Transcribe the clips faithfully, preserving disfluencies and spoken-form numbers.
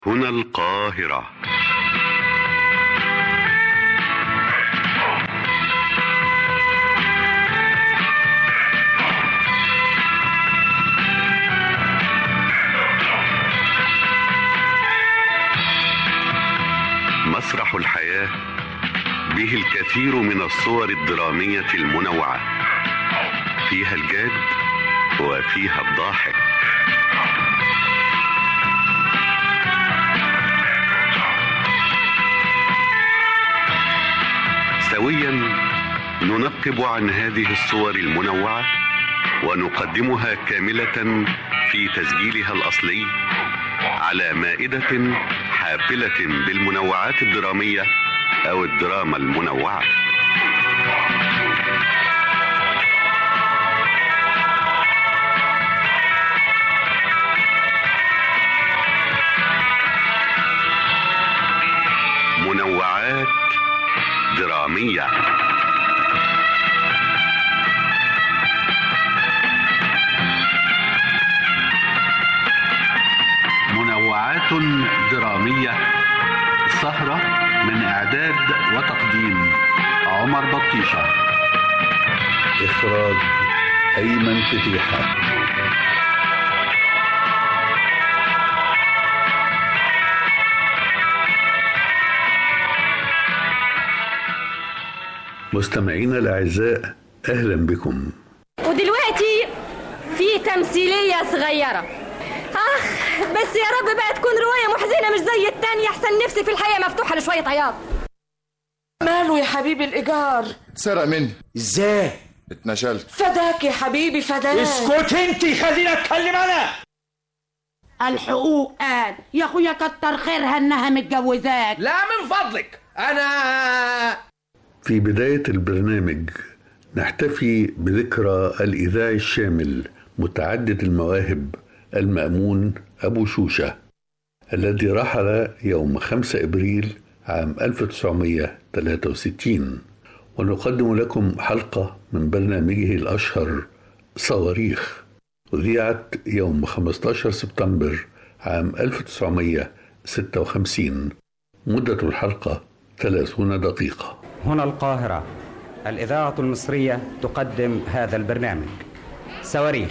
هنا القاهرة. مسرح الحياة به الكثير من الصور الدرامية المنوعة، فيها الجاد وفيها الضاحك. سويا ننقب عن هذه الصور المنوعة ونقدمها كاملة في تسجيلها الأصلي على مائدة حافلة بالمنوعات الدرامية أو الدراما المنوعة. منوعات درامية. منوعات درامية، سهرة من إعداد وتقديم عمر بطيشة، إخراج أيمن فتيحة. مستمعينا الأعزاء، أهلا بكم. ودلوقتي في تمثيلية صغيرة. أخ بس يا رب بقى تكون رواية محزنة مش زي التانية، أحسن نفسي في الحياة مفتوحة لشوية عياط. ماله يا حبيبي الإيجار؟ سرق مني. إزاي؟ اتنشلت. فداك يا حبيبي فداك. اسكت انتي، خلينا اتكلم أنا. الحقوق قال يا أخويا كتر خيرها إنها متجوزاك. لا من فضلك، أنا في بداية البرنامج نحتفي بذكرى الإذاعي الشامل متعدد المواهب المأمون أبو شوشة، الذي رحل يوم خمسة إبريل عام ألف وتسعمائة وثلاثة وستين، ونقدم لكم حلقة من برنامجه الأشهر صواريخ، أذيعت يوم خمسة عشر سبتمبر عام ألف وتسعمائة وستة وخمسين. مدة الحلقة ثلاثون دقيقة. هنا القاهرة، الإذاعة المصرية تقدم هذا البرنامج صواريخ.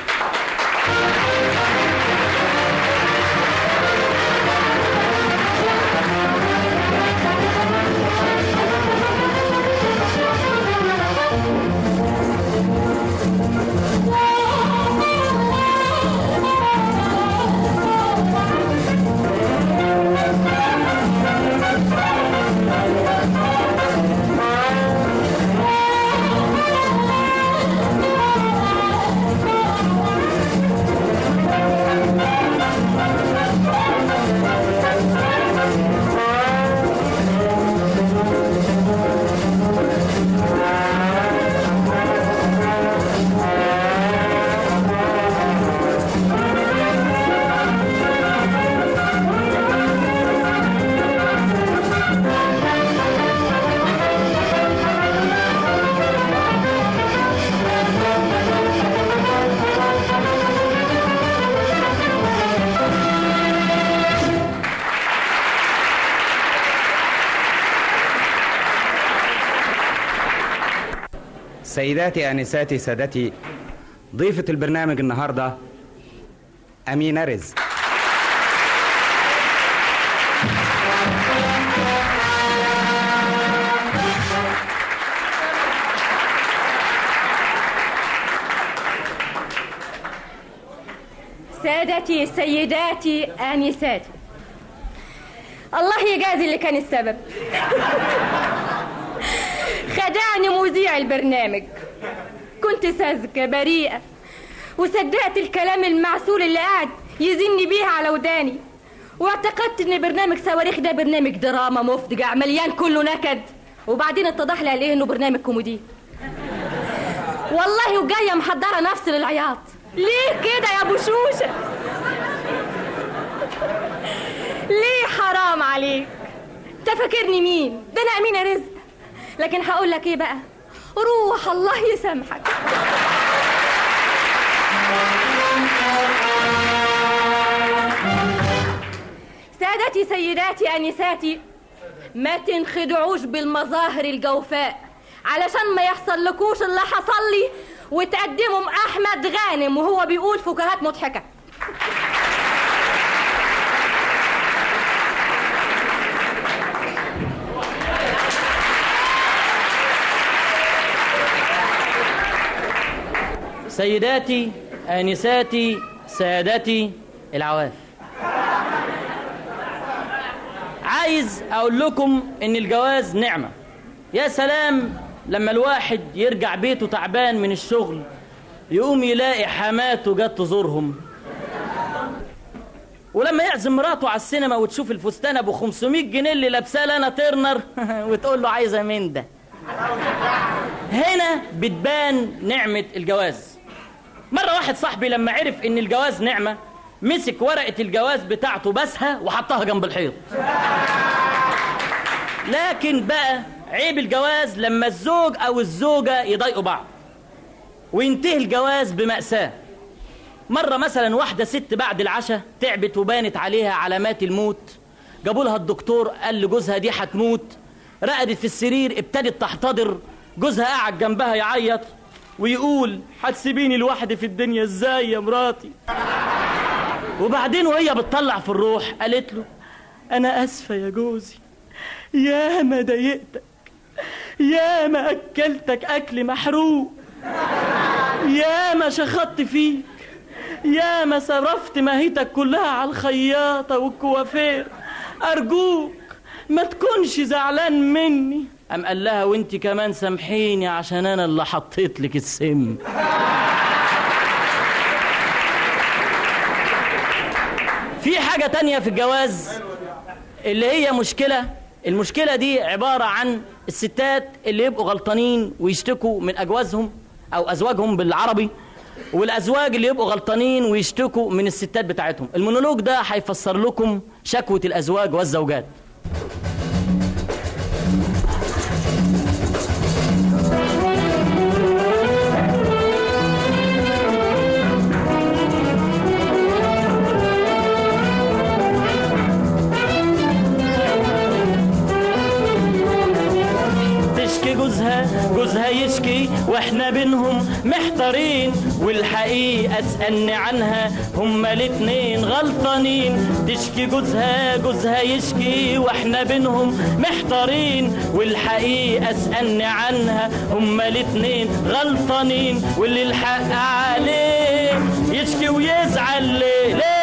سيداتي آنساتي سادتي، ضيفة البرنامج النهاردة أمينة رزق. سادتي سيداتي آنساتي، الله يجازي اللي كان السبب. خدعني مذيع البرنامج، كنت ساذجة بريئة وصدقت الكلام المعسول اللي قاعد يزني بيها على وداني، واعتقدت ان برنامج صواريخ ده برنامج دراما مفجع مليان كله نكد، وبعدين اتضح لي عليه انه برنامج كوميدي. والله وجايه محضره نفسي للعياط. ليه كده يا ابو شوشه؟ ليه؟ حرام عليك، انت فاكرني مين؟ ده انا امينه رزق. لكن هقول لك ايه بقى، روح الله يسامحك. سادتي سيداتي أنساتي، ما تنخدعوش بالمظاهر الجوفاء علشان ما يحصل لكوش اللي حصل لي وتقدموا أحمد غانم وهو بيقول فكاهات مضحكة. سيداتي آنساتي سادتي العواف، عايز أقول لكم إن الجواز نعمة. يا سلام لما الواحد يرجع بيته تعبان من الشغل يقوم يلاقي حماته جت تزورهم، ولما يعزم مراته على السينما وتشوف الفستان ابو خمسمية جنيه اللي لابساه لانا ترنر وتقول له عايزه من ده. هنا بتبان نعمة الجواز. مرة واحد صاحبي لما عرف ان الجواز نعمة مسك ورقة الجواز بتاعته بسها وحطها جنب الحيط. لكن بقى عيب الجواز لما الزوج او الزوجة يضايقوا بعض وينتهي الجواز بمأساة. مرة مثلا واحدة ست بعد العشاء تعبت وبانت عليها علامات الموت، جابوا لها الدكتور قال لجوزها دي هتموت، رقدت في السرير ابتدت تحتضر، جوزها قاعد جنبها يعيط ويقول هتسيبيني لوحدي في الدنيا ازاي يا مراتي؟ وبعدين وهي بتطلع في الروح قالت له انا اسفة يا جوزي، يا ما ضايقتك، يا ما اكلتك اكل محروق، يا ما شخطت فيك، يا ما صرفت ماهيتك كلها على الخياطة والكوافير، أرجوك ما تكونش زعلان مني. قام قال لها وانت كمان سامحيني عشان أنا اللي حطيت لك السم. في حاجة تانية في الجواز اللي هي مشكلة. المشكلة دي عبارة عن الستات اللي يبقوا غلطانين ويشتكوا من أجوازهم أو أزواجهم بالعربي، والأزواج اللي يبقوا غلطانين ويشتكوا من الستات بتاعتهم. المونولوج ده هيفسر لكم شكوة الأزواج والزوجات. جوزها جوزها يشكي واحنا بينهم محتارين، والحقيقة اسألني عنها هما الاتنين غلطانين. تشكي جوزها جوزها يشكي واحنا بينهم محتارين، والحقيقة اسألني عنها هما الاتنين غلطانين. واللي الحق عليه يشكي ويزعل ليه ليه؟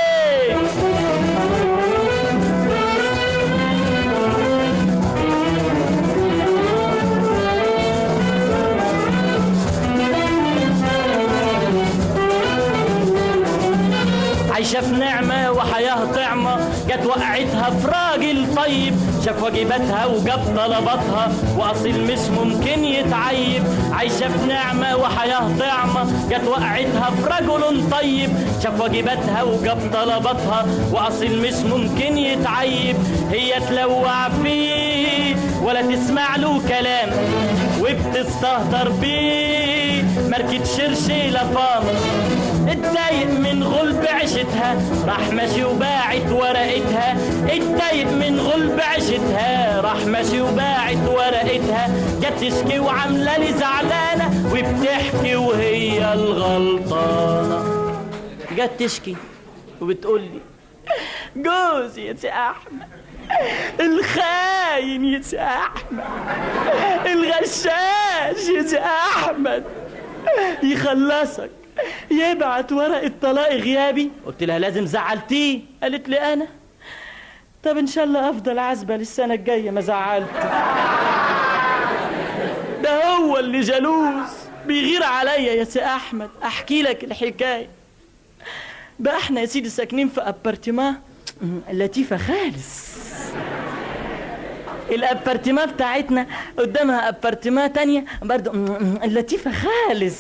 عايشة في نعمة وحياة طعمة، جت وقعتها في راجل طيب، شاف واجباتها وجاب طلباتها وأصيل مش ممكن يتعيب. عايشة في نعمة وحياة طعمة، جت وقعتها في رجل طيب، شاف واجباتها وجاب طلباتها وأصيل مش ممكن يتعيب. هي تلوع فيه ولا تسمع له كلام وبتستهتر بيه، ماركة شرشيلة فام. اتضايق من غلب عيشتها راح ماشي وباعت ورقتها، اتضايق من غلب عيشتها راح ماشي وباعت ورقتها. جت تشكي وعامله لي زعلانه وبتحكي وهي الغلطانه. جت تشكي وبتقول لي جوزي يا سي احمد الخاين يا سي احمد، الغشاش يا سي احمد، يخلصك يبعت ورقة طلاق غيابي. قلت لها لازم زعلتيه. قالت لي انا طب ان شاء الله افضل عزبة للسنة الجاية ما زعلت. ده هو اللي جلوس بيغير عليا يا سي احمد. احكي لك الحكاية بقى. احنا يا سيدي ساكنين في ابارتمان لطيفة خالص. الابارتمان بتاعتنا قدامها ابارتمان تانية برضو لطيفة خالص.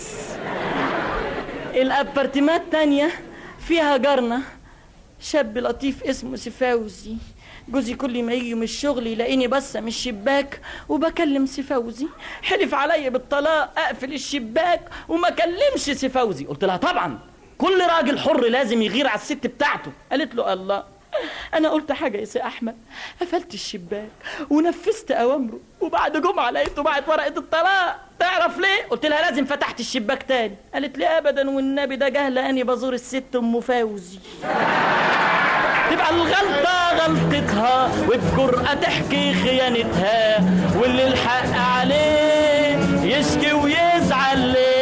الابارتمات تانية فيها جارنا شاب لطيف اسمه سفاوزي. جوزي كل ما يجي من الشغل يلاقيني بس من الشباك وبكلم سفاوزي، حلف عليا بالطلاق اقفل الشباك وما كلمش سفاوزي. قلت لها طبعا كل راجل حر لازم يغير على الست بتاعته. قالت له الله انا قلت حاجه يا سي احمد، قفلت الشباك ونفذت اوامره، وبعد جمعه لقيته بعت ورقه الطلاق. تعرف ليه؟ قلت لها لازم فتحت الشباك تاني. قالت لي ابدا والنبي ده جهل اني بزور الست ام فوزي. تبقى الغلطه غلطتها وبجرأة تحكي خيانتها، واللي الحق عليه يشكي ويزعل ليه.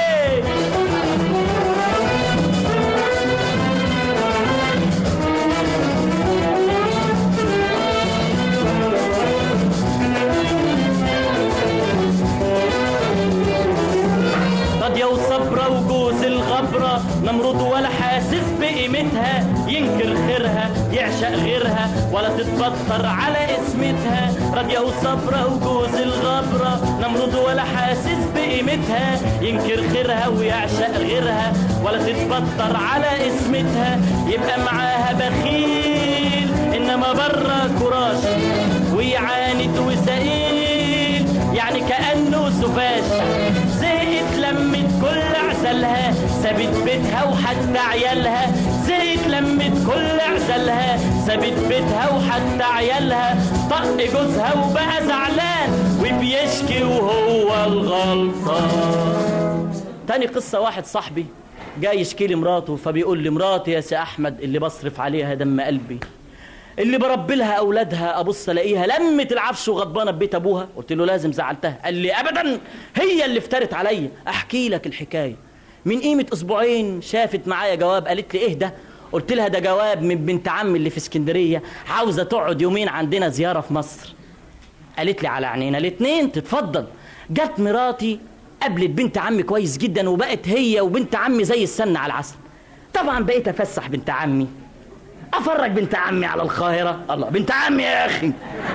راضية وصبرة وجوز الغبرة، نمرض ولا حاسس بقيمتها، ينكر خيرها يعشق غيرها ولا تتبطر على اسمتها. راضية وصبرة وجوز الغبرة، نمرض ولا حاسس بقيمتها، ينكر خيرها ويعشق غيرها ولا تتبطر على اسمتها. يبقى معاها بخيل انما برا كراش، ويعاند وسئيل يعني كأنه سفاش. زهقت لمت كل عسلها، سابت بيتها وحتى عيالها. زهقت لمت كل عسلها، سابت بيتها وحتى عيالها. طق جوزها وبقى زعلان وبيشكي وهو الغلطان. تاني قصة، واحد صاحبي جاي يشكي لي مراته، فبيقول لي مراتي يا سي احمد اللي بصرف عليها دم قلبي، اللي بربي لها اولادها، ابص الاقيها لمت العفش وغضبانه ببيت ابوها. قلت له لازم زعلتها. قال لي ابدا هي اللي افترت عليا. احكي لك الحكايه. من قيمه اسبوعين شافت معايا جواب، قالت لي ايه ده؟ قلت لها ده جواب من بنت عمي اللي في اسكندريه، عاوزه تقعد يومين عندنا زياره في مصر. قالت لي على عينينا الاتنين، تتفضل. جت مراتي قابلت بنت عمي كويس جدا، وبقت هي وبنت عمي زي السمنه على العسل. طبعا بقيت افسح بنت عمي، افرج بنت عمي على القاهره. الله، بنت عمي يا اخي،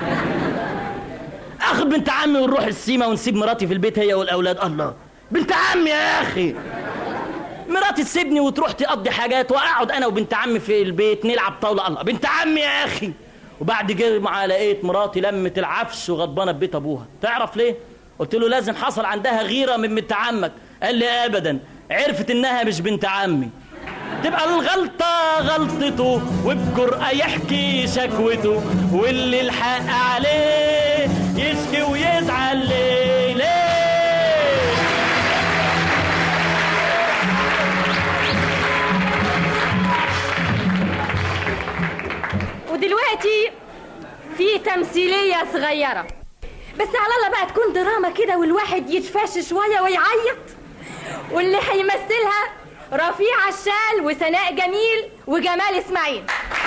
اخد بنت عمي ونروح السيما ونسيب مراتي في البيت هي والاولاد. الله، بنت عمي يا اخي، مراتي تسيبني وتروح تقضي حاجات، واقعد انا وبنت عمي في البيت نلعب طاوله. الله، بنت عمي يا اخي. وبعد جمعه لقيت مراتي لمت العفش وغضبانه ببيت ابوها. تعرف ليه؟ قلت له لازم حصل عندها غيره من بنت عمك. قال لي ابدا، عرفت انها مش بنت عمي. تبقى الغلطة غلطته وبجرأة يحكي شكوته، واللي الحق عليه يشكي ويزعل ليه ليه. ودلوقتي في تمثيلية صغيرة، بس على الله بقى تكون دراما كده والواحد يتفاش شوية ويعيط. واللي هيمثلها رفيع عشال وسناء جميل وجمال اسماعيل.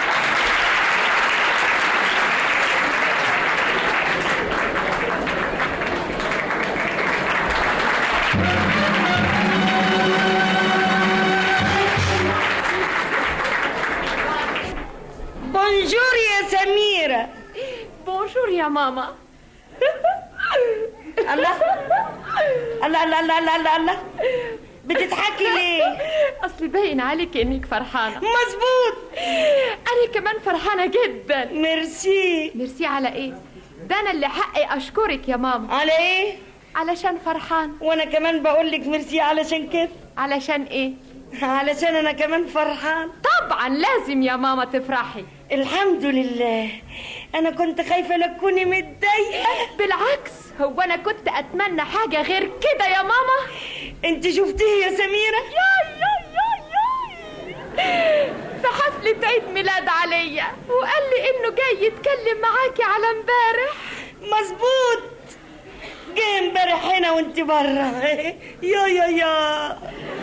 بونجور يا سميرة. بونجور يا ماما. الله الله الله الله الله الله، بتضحكي ليه؟ اصل باين عليك انك فرحانه. مظبوط، انا كمان فرحانه جدا. ميرسي. ميرسي على ايه؟ ده انا اللي حقي اشكرك يا ماما. على ايه؟ علشان فرحان. وانا كمان بقول لك ميرسي علشان كده. علشان ايه؟ علشان انا كمان فرحان. طبعا لازم يا ماما تفرحي. الحمد لله. انا كنت خايفه لا تكوني متضايقه. بالعكس، هو انا كنت اتمنى حاجه غير كده يا ماما. انت شفتيه يا سميره؟ ياي ياي ياي ياي، في حفله عيد ميلاد عليا، وقال لي انه جاي يتكلم معاكي على امبارح. مظبوط، جه امبارح هنا وانت بره. يا يا يا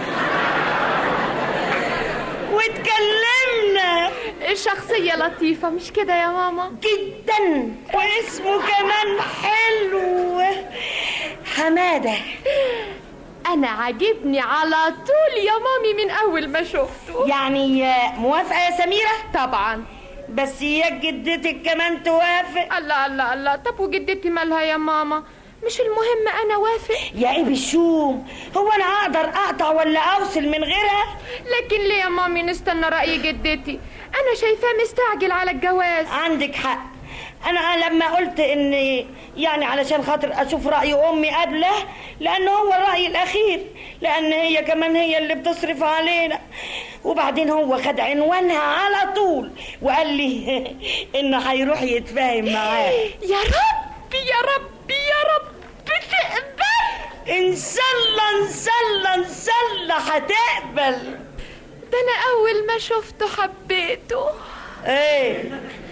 واتكلمنا. الشخصية لطيفة مش كده يا ماما؟ جدا، واسمه كمان حلو، حمادة. أنا عاجبني على طول يا مامي من أول ما شفته. يعني موافقة يا سميرة؟ طبعا، بس يا جدتك كمان توافق. الله الله الله، طب وجدتي مالها يا ماما؟ مش المهم أنا وافق. يا إيه بالشوم، هو أنا أقدر أقطع ولا أوصل من غيرها؟ لكن ليه يا مامي نستنى رأي جدتي؟ أنا شايفاه مستعجل على الجواز. عندك حق، انا لما قلت اني يعني علشان خاطر اشوف راي امي قبله، لان هو الراي الاخير، لان هي كمان هي اللي بتصرف علينا. وبعدين هو خد عنوانها على طول وقال لي انه هيروح يتفاهم معاه. يا رب يا رب يا رب تقبل. ان شاء الله ان شاء الله ان شاء الله هتقبل. ده انا اول ما شفته حبيته. ايه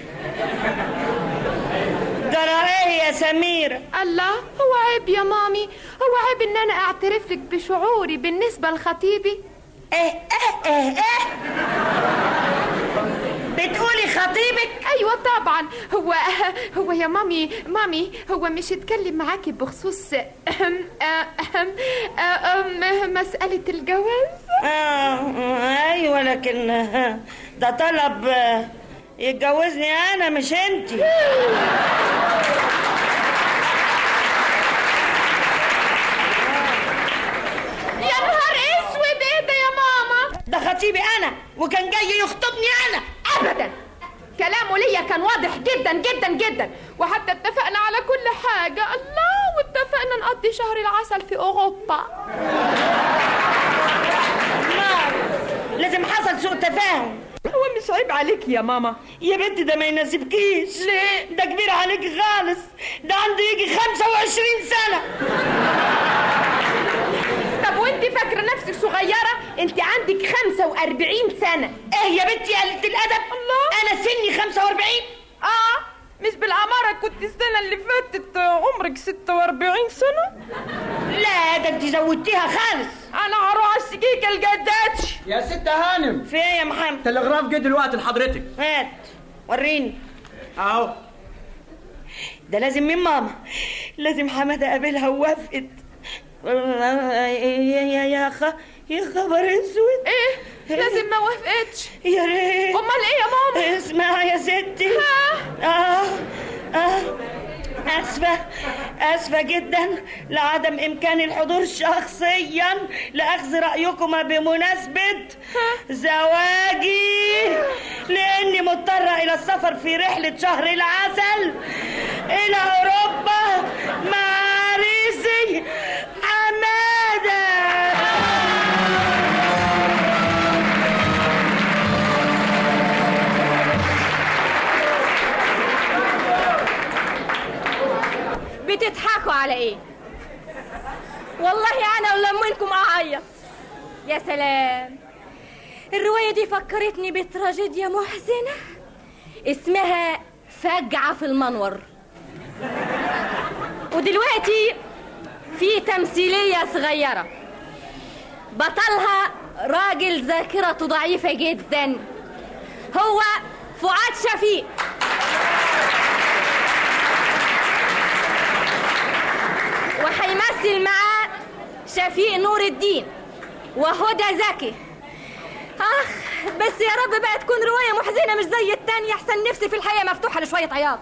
ده انا ايه يا سميرة؟ الله، هو عيب يا مامي؟ هو عيب ان انا اعترف لك بشعوري بالنسبة لخطيبي؟ ايه ايه ايه ايه بتقولي خطيبك؟ ايوه طبعا. هو هو يا مامي مامي هو مش اتكلم معاكي بخصوص أهم أهم أهم مسألة الجواز؟ آه ايوه، لكن ده طلب يتجوزني انا مش انتي. يا نهار اسود، ايه ده يا ماما؟ ده خطيبي انا وكان جاي يخطبني انا. ابدا، كلامه ليا كان واضح جدا جدا جدا، وحتى اتفقنا على كل حاجة. الله، واتفقنا نقضي شهر العسل في اوروبا. ما لازم حصل سوء تفاهم. هو مش عيب عليك يا ماما؟ يا بنتي ده ما يناسبكيش. ليه؟ ده كبير عليك خالص، ده عنده يجي خمسة وعشرين سنة. طب وانت فاكرة نفسك صغيرة؟ انت عندك خمسة واربعين سنة. ايه يا بنتي قلة الادب؟ الله، انا سني خمسة واربعين. اه مش بالعمارة كنت السنة اللي فاتت عمرك ستة واربعين سنة؟ لا ده انت زودتيها خالص. انا هروح اشتكيك الجداتش. يا ست هانم، في ايه يا محمد؟ تلغراف جه دلوقتي لحضرتك. هات وريني. اهو. ده لازم من ماما، لازم حماده قابلها ووافقت. يا يا يا خ يا خبر اسود. ايه لازم ما وافقتش؟ يا ريت. امال ايه يا ماما؟ اسمعي يا ستي. ها؟ اه اه اسفه اسفه جدا لعدم امكان الحضور شخصيا لاخذ رايكما بمناسبه زواجي، لاني مضطره الى السفر في رحله شهر العسل الى اوروبا مع عريسي حماده. بتضحكوا على ايه؟ والله انا ولا منكم اعيط. يا سلام، الرواية دي فكرتني بتراجيديا محزنة اسمها فجعة في المنور. ودلوقتي في تمثيلية صغيرة بطلها راجل ذاكرته ضعيفة جدا، هو فؤاد شفيق. وهيمثل معاه شفيق نور الدين وهدى زكي. اخ بس يا رب بقى تكون رواية محزنة مش زي التانية، احسن نفسي في الحياة مفتوحة لشوية عياط.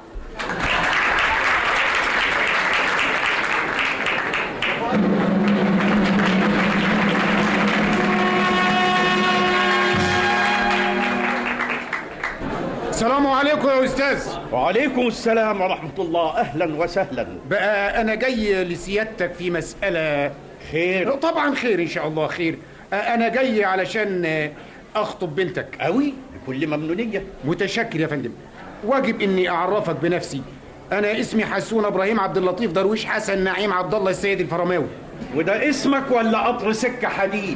السلام عليكم يا أستاذ. وعليكم السلام ورحمة الله، أهلا وسهلا. بقى أنا جاي لسيادتك في مسألة. خير؟ طبعا خير إن شاء الله خير. أنا جاي علشان أخطب بنتك. أوي بكل ممنونية. متشكر يا فندم. واجب إني أعرفك بنفسي. أنا اسمي حسون إبراهيم عبد اللطيف درويش حسن نعيم عبد الله السيد الفرماوي. وده اسمك ولا قطر سكة حديد؟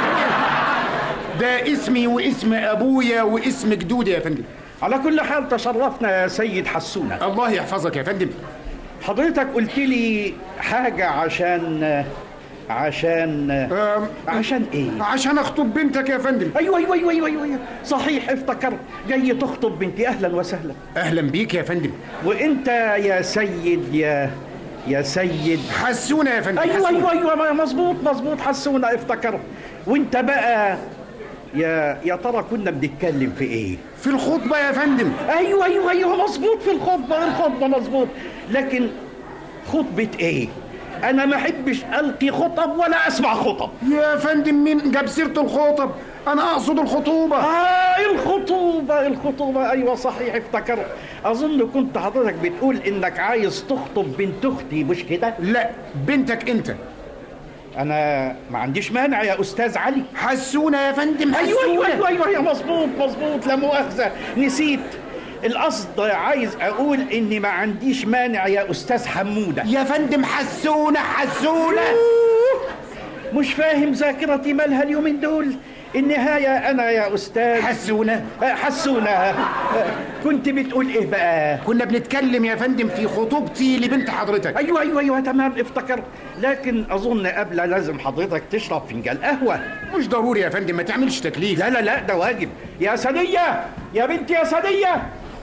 ده اسمي واسم أبويا واسم جدودي يا فندم. على كل حال تشرفنا يا سيد حسونة. الله يحفظك يا فندم. حضرتك قلت لي حاجة عشان عشان عشان ايه؟ عشان اخطب بنتك يا فندم. ايوه ايوه ايوه ايوه, أيوة. صحيح افتكرت، جاي تخطب بنتي. اهلا وسهلا. اهلا بيك يا فندم. وانت يا سيد يا يا سيد حسونة يا فندم. ايوه حسونة. ايوه ايوه مظبوط مظبوط حسونة افتكرت. وانت بقى يا يا ترى كنا بنتكلم في ايه؟ في الخطبة يا فندم. ايوه ايوه ايوه مظبوط، في الخطبة الخطبة مظبوط. لكن خطبة ايه؟ انا ما احبش القي خطب ولا اسمع خطب يا فندم. مين جاب سيرة الخطب؟ انا اقصد الخطوبه. اه الخطوبه الخطوبه ايوه صحيح افتكرت. اظن كنت حضرتك بتقول انك عايز تخطب بنت اختي مش كده؟ لا بنتك انت. انا ما عنديش مانع يا استاذ علي. حسونه يا فندم. ايوه ايوه ايوه ايوه يا مظبوط مظبوط لا مؤاخذه نسيت. القصد عايز اقول اني ما عنديش مانع يا استاذ حموده. يا فندم حسونه حسونه. مش فاهم ذاكرتي مالها اليومين دول. النهاية أنا يا أستاذ حسونة. حسونة كنت بتقول إيه بقى؟ كنا بنتكلم يا فندم في خطوبتي لبنت حضرتك. أيوة أيوة أيوة تمام افتكرت. لكن أظن قبل لازم حضرتك تشرب فنجان قهوة. مش ضروري يا فندم، ما تعملش تكليف. لا لا لا ده واجب. يا سنية يا بنتي يا سنية.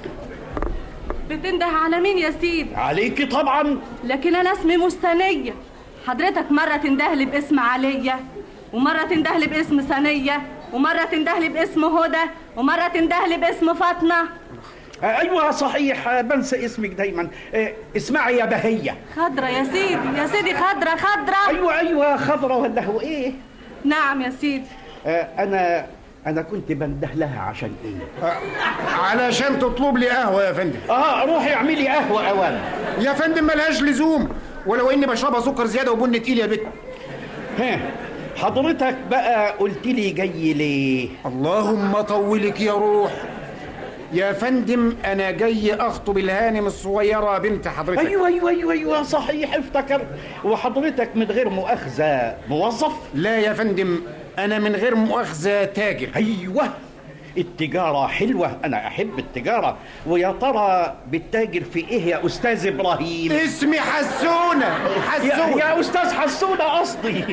بتنده على مين يا سيدي؟ عليكي طبعا. لكن أنا اسمي مش سنية. حضرتك مرة تندهلي باسم علية، ومرة تندهلي باسم سنية، ومرة تندهلي باسم هدى، ومرة تندهلي باسم فاطمة. ايوه صحيح بنسى اسمك دايما. اسمعي يا بهية. خضرة يا سيدي يا سيدي خضرة خضرة. ايوه ايوه خضرة ولا هو ايه؟ نعم يا سيدي. انا انا كنت بنده لها عشان ايه؟ علشان تطلب لي قهوة يا فندم. اه روحي اعملي قهوة اولا. يا فندم ملهاش لزوم، ولو اني بشربها سكر زيادة وبن تقيل يا بت. ها حضرتك بقى قلت لي جاي ليه؟ اللهم طولك يا روح. يا فندم انا جاي اخطب الهانم الصغيره بنت حضرتك. ايوه ايوه ايوه ايوه صحيح افتكرت. وحضرتك من غير مؤاخذه موظف؟ لا يا فندم انا من غير مؤاخذه تاجر. ايوه التجاره حلوه، انا احب التجاره. ويا ترى بتتاجر في ايه يا استاذ ابراهيم؟ اسمي حسونه. حسونه يا, يا استاذ حسونه قصدي.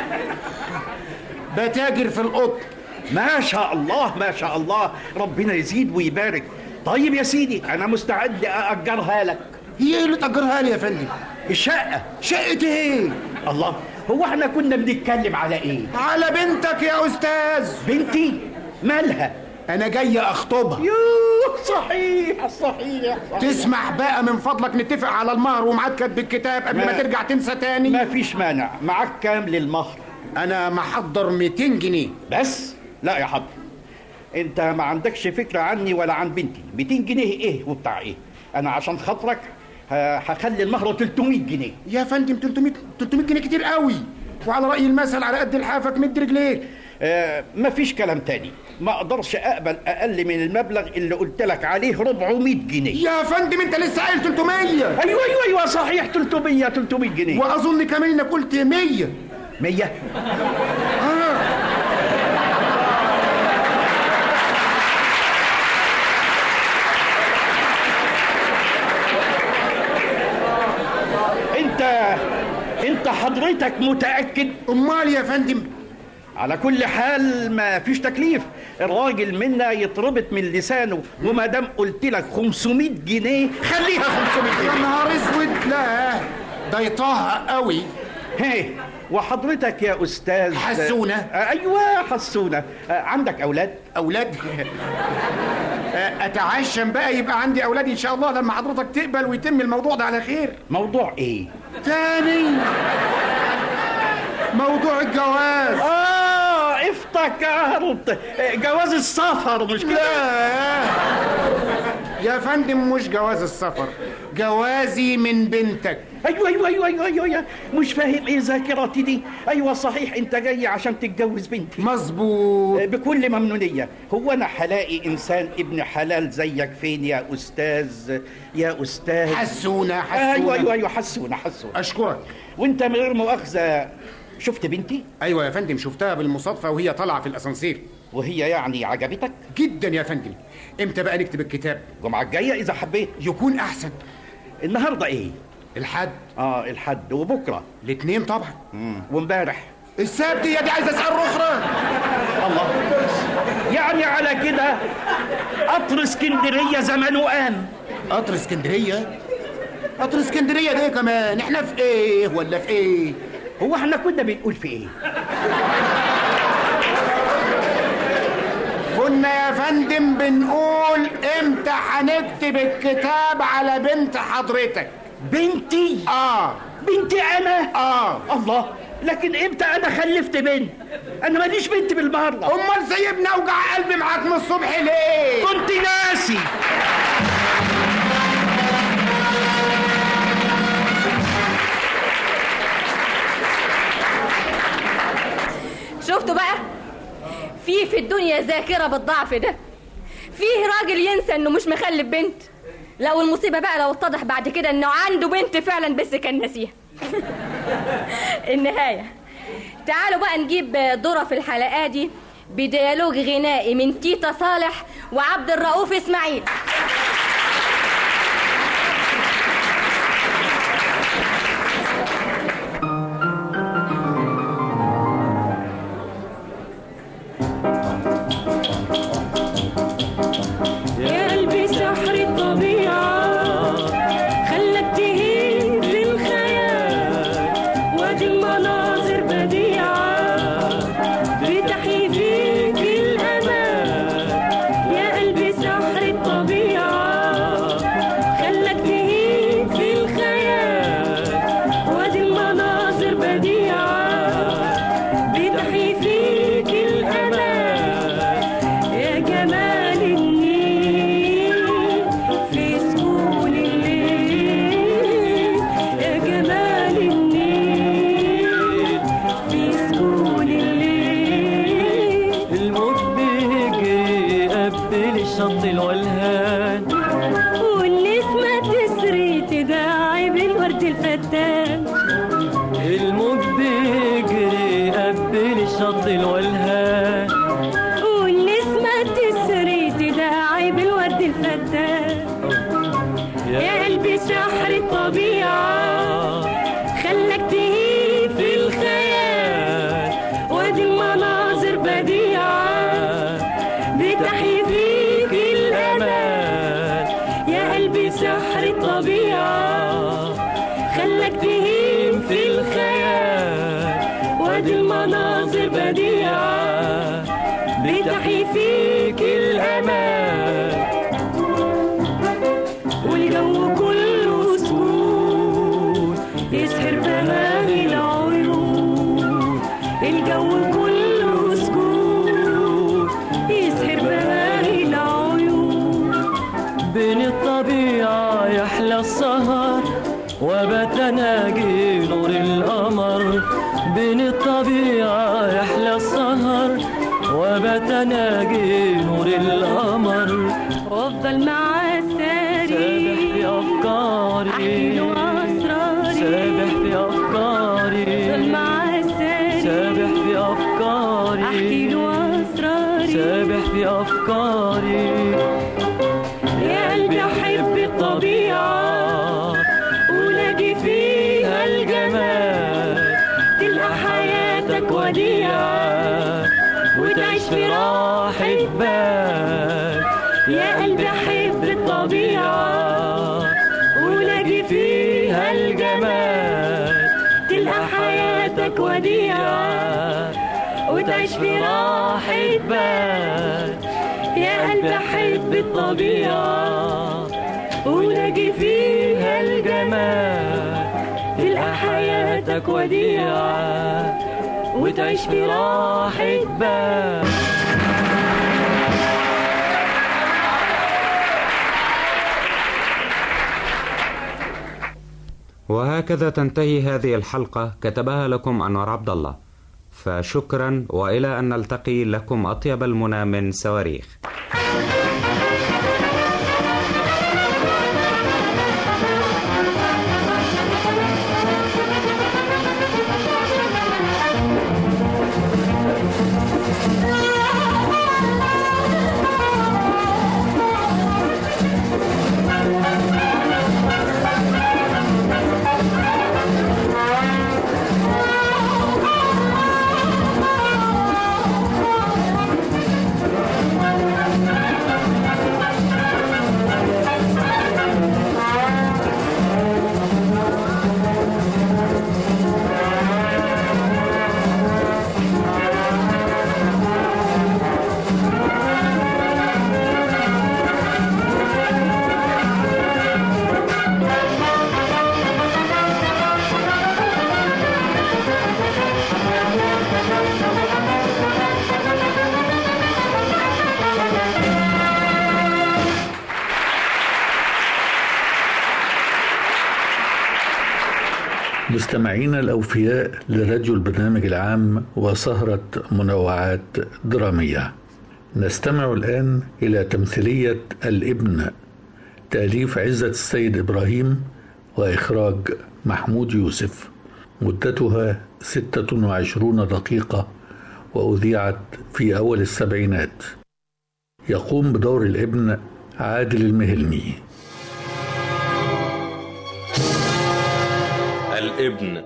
بتاجر في القط. ما شاء الله ما شاء الله ربنا يزيد ويبارك. طيب يا سيدي انا مستعد ااجرها لك. هي ايه اللي تاجرها لي يا فندم؟ الشقه. شقه ايه؟ الله هو احنا كنا بنتكلم على ايه؟ على بنتك يا استاذ. بنتي مالها؟ انا جاي اخطبها. يوه صحيح صحيح, صحيح. تسمح بقى من فضلك نتفق على المهر ومعاد كاتب الكتاب قبل ما, ما ترجع تنسى تاني؟ ما فيش مانع. معاك كام للمهر؟ انا محضر مئتين جنيه بس. لا يا حضر انت ما عندكش فكرة عني ولا عن بنتي. مئتين جنيه ايه وبتاع ايه؟ انا عشان خاطرك هخلي المهر تلتمية جنيه. يا فندم تلتمية تلتمية جنيه كتير قوي، وعلى رأي المثل على قد لحافك مد رجليك. آه مفيش كلام تاني. ما اقدرش اقبل اقل من المبلغ اللي قلت لك عليه أربعمية جنيه. يا فندم انت لسه قايل تلتمية. ايوه ايوه ايوه صحيح تلتمية تلتمية جنيه. واظن كمان انك قلت مية. مية؟ آه. انت انت حضرتك متأكد؟ امال يا فندم. على كل حال ما فيش تكليف. الراجل منا يتربط من لسانه، وما دام قلت لك خمسمية جنيه خليها خمسمية جنيه. يا نهار اسود. لا ده يطهق قوي. هي وحضرتك يا استاذ حسونه. آه ايوه حسونه. آه عندك اولاد؟ اولاد؟ اتعشم بقى يبقى عندي اولاد ان شاء الله لما حضرتك تقبل ويتم الموضوع ده على خير. موضوع ايه تاني؟ موضوع الجواز. اه افتكرت جواز السفر مش كده؟ لا يا فندم مش جواز السفر، جوازي من بنتك. ايوه ايوه ايوه ايوه ايوه, أيوة. مش فاهم ايه ذاكرتي دي. ايوه صحيح انت جاي عشان تتجوز بنتي. مظبوط. بكل ممنونيه. هو انا هلاقي انسان ابن حلال زيك فين يا استاذ يا استاذ حسونه؟ حسونه ايوه ايوه ايوه حسونه حسونه. اشكرك. وانت من غير مؤاخذه شفت بنتي؟ ايوه يا فندم شفتها بالمصادفه وهي طالعه في الاسانسير. وهي يعني عجبتك؟ جدا يا فندم. امتى بقى نكتب الكتاب؟ الجمعه الجايه اذا حبيت. يكون احسن. النهارده ايه؟ الحد. اه الحد. وبكره؟ الاثنين طبعا. امم وامبارح؟ السبت. يا دي عايزه اسال اخرى. الله يعني على كده قطر اسكندريه زمانه قام. قطر اسكندريه؟ قطر اسكندريه ده كمان؟ احنا في ايه ولا في ايه؟ هو احنا كنا بنقول في ايه؟ كنا يا فندم بنقول امتى هنكتب الكتاب على بنت حضرتك. بنتي؟ اه بنتي انا؟ اه الله لكن امتى انا خلفت بنت؟ انا ماليش بنت بالمره. امال سايبني اوجع قلبي معاك من الصبح ليه؟ كنت ناسي. شفتوا بقى؟ في في الدنيا ذاكرة بالضعف ده. فيه راجل ينسى انه مش مخلف بنت. لو المصيبة بقى لو اتضح بعد كده انه عنده بنت فعلا بس كان ناسيها. النهاية. تعالوا بقى نجيب دورة في الحلقة دي بديالوج غنائي من تيتا صالح وعبد الرؤوف اسماعيل. وبتناجي نور القمر بين الطبيعة يحلى السهر وبتناجي نور القمر وافضل مع الساري سابح في أفكاري أحكي له أسراري سابح في أفكاري وافضل مع الساري سابح في أفكاري أحكي له أسراري سابح في أفكاري يا قلبي أحب الطبيعة فيها الجمال تلقى حياتك وديعة وتعيش في راحة بال يا قلبي أحب الطبيعة ولاقي فيها الجمال تلقى حياتك وديعة وتعيش في راحة بال يا قلبي أحب الطبيعة ولاقي فيها الجمال تلقى حياتك وديعة وتعيش في راحة بال. وهكذا تنتهي هذه الحلقة كتبها لكم أنور عبد الله، فشكرا وإلى أن نلتقي لكم أطيب المنى من صواريخ. Thank you. مستمعينا الأوفياء لراديو البرنامج العام وسهرة منوعات درامية، نستمع الآن إلى تمثيلية الابن، تأليف عزت السيد إبراهيم وإخراج محمود يوسف، مدتها ستة وعشرون دقيقة وأذيعت في أول السبعينات. يقوم بدور الابن عادل المهلمي. الابن.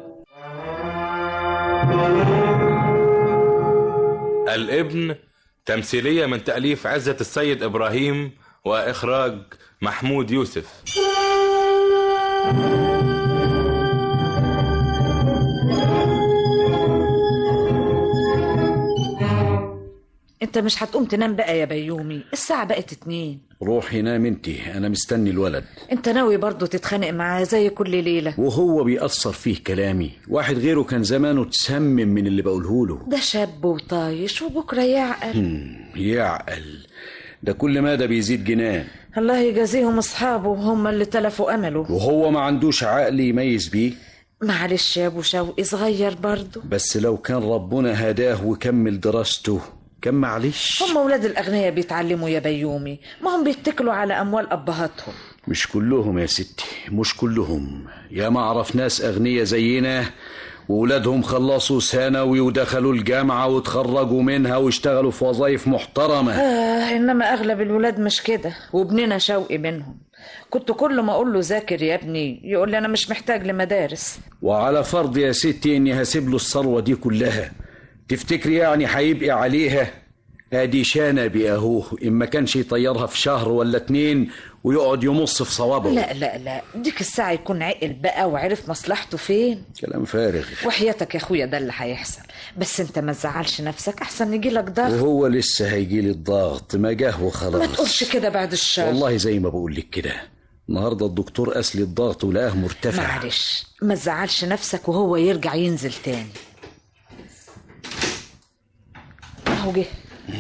الابن تمثيلية من تأليف عزت السيد إبراهيم وإخراج محمود يوسف. انت مش هتقوم تنام بقى يا بيومي؟ الساعة بقت اتنين. روحي نام انتي، انا مستني الولد. انت ناوي برضو تتخانق معاه زي كل ليلة؟ وهو بيأثر فيه كلامي، واحد غيره كان زمانه تسمم من اللي بقوله. ده شاب وطايش وبكرة يعقل. يعقل؟ ده كل ما ده بيزيد جنان. الله يجازيهم اصحابه، هم اللي تلفوا امله. وهو ما عندوش عقل يميز بيه. معلش يا ابو شوقي، صغير برضو. بس لو كان ربنا هداه وكمل دراسته كان معلش. هم ولاد الاغنياء بيتعلموا يا بيومي، ما هم بيتكلوا على اموال ابهاتهم. مش كلهم يا ستي، مش كلهم. يا ما اعرف ناس اغنياء زينا وولادهم خلصوا ثانوي ودخلوا الجامعة وتخرجوا منها واشتغلوا في وظائف محترمة. آه إنما أغلب الولاد مش كده، وابننا شوقي منهم. كنت كل ما أقول له ذاكر يا ابني يقول لي أنا مش محتاج لمدارس. وعلى فرض يا ستي إني هسيب له الثروة دي كلها، تفتكري يعني هيبقى عليها؟ ادي شانا بأهوه، إما كانش يطيرها في شهر ولا اتنين ويقعد يمص في صوابه. لا لا لا، ديك الساعة يكون عقل بقى وعرف مصلحته فين. كلام فارغ. وحياتك يا اخويا ده اللي هيحصل، بس انت ما تزعلش نفسك احسن يجيلك ضغط. وهو لسه هيجيلي الضغط، ما جاه وخلاص. ما تقولش كده بعد الشر. والله زي ما بقولك كده، النهارده الدكتور قاس لي الضغط ولقاه مرتفع. معلش ما تزعلش نفسك وهو يرجع ينزل تاني. اهو جه.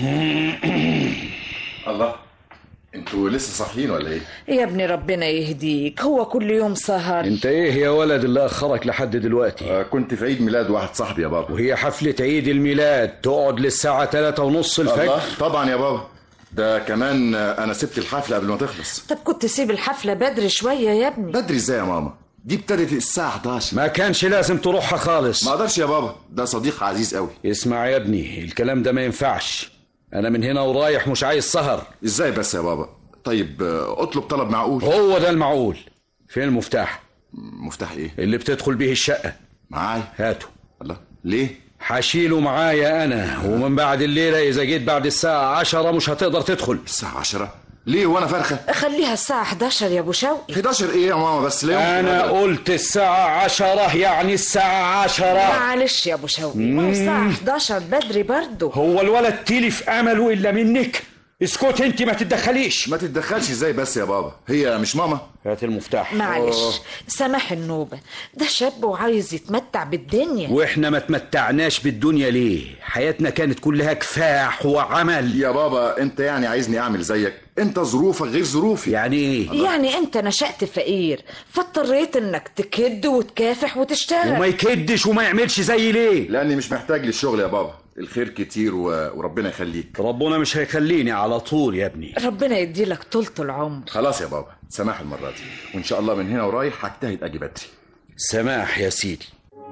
الله، انتوا لسه صاحيين ولا ايه؟ يا ابني ربنا يهديك، هو كل يوم سهر. انت ايه يا ولد اللي اخرك لحد دلوقتي؟ آه كنت في عيد ميلاد واحد صاحبي يا بابا. وهي حفلة عيد الميلاد تقعد للساعة تلاتة ونص الفجر؟ الله طبعا يا بابا، ده كمان انا سبت الحفلة قبل ما تخلص. طب كنت سيب الحفلة بدري شوية يا ابني. بدري ازاي يا ماما؟ دي ابتدت الساعة احداشر. ما كانش لازم تروحها خالص. ما اقدرش يا بابا، ده صديق عزيز قوي. اسمع يا ابني، الكلام ده ما ينفعش، انا من هنا ورايح مش عايز سهر. ازاي بس يا بابا؟ طيب اطلب طلب معقول. هو ده المعقول. فين المفتاح؟ مفتاح ايه؟ اللي بتدخل بيه الشقة. معايا. هاته. الله، ليه؟ حشيله معايا انا، ومن بعد الليلة اذا جيت بعد الساعة عشرة مش هتقدر تدخل. الساعة عشرة؟ ليه وانا فرخة؟ خليها الساعة حداشر يا ابو شوقي. حداشر ايه يا ماما؟ بس ليه؟ انا قلت الساعة عشرة، يعني الساعة عشرة. معلش يا ابو شوقي، ما هو الساعة حداشر بدري برضو. هو الولد تلف امله الا منك. اسكت انت، ما تتدخليش. ما تتدخلش ازاي بس يا بابا؟ هي مش ماما؟ هات المفتاح. معلش سماح النوبة، ده شاب وعايز يتمتع بالدنيا. واحنا ما تمتعناش بالدنيا ليه؟ حياتنا كانت كلها كفاح وعمل. يا بابا انت يعني عايزني اعمل زيك؟ انت ظروفك غير ظروفي. يعني ايه؟ الله. يعني انت نشأت فقير فاضطريت انك تكد وتكافح وتشتغل. وما يكدش وما يعملش زي ليه؟ لاني مش محتاج للشغل يا بابا، الخير كتير و... وربنا يخليك. ربنا مش هيخليني على طول يا ابني. ربنا يديلك طولة العمر. خلاص يا بابا، سماح المرة دي، وان شاء الله من هنا ورايح هجتهد اجي بدري. سماح يا سيدي.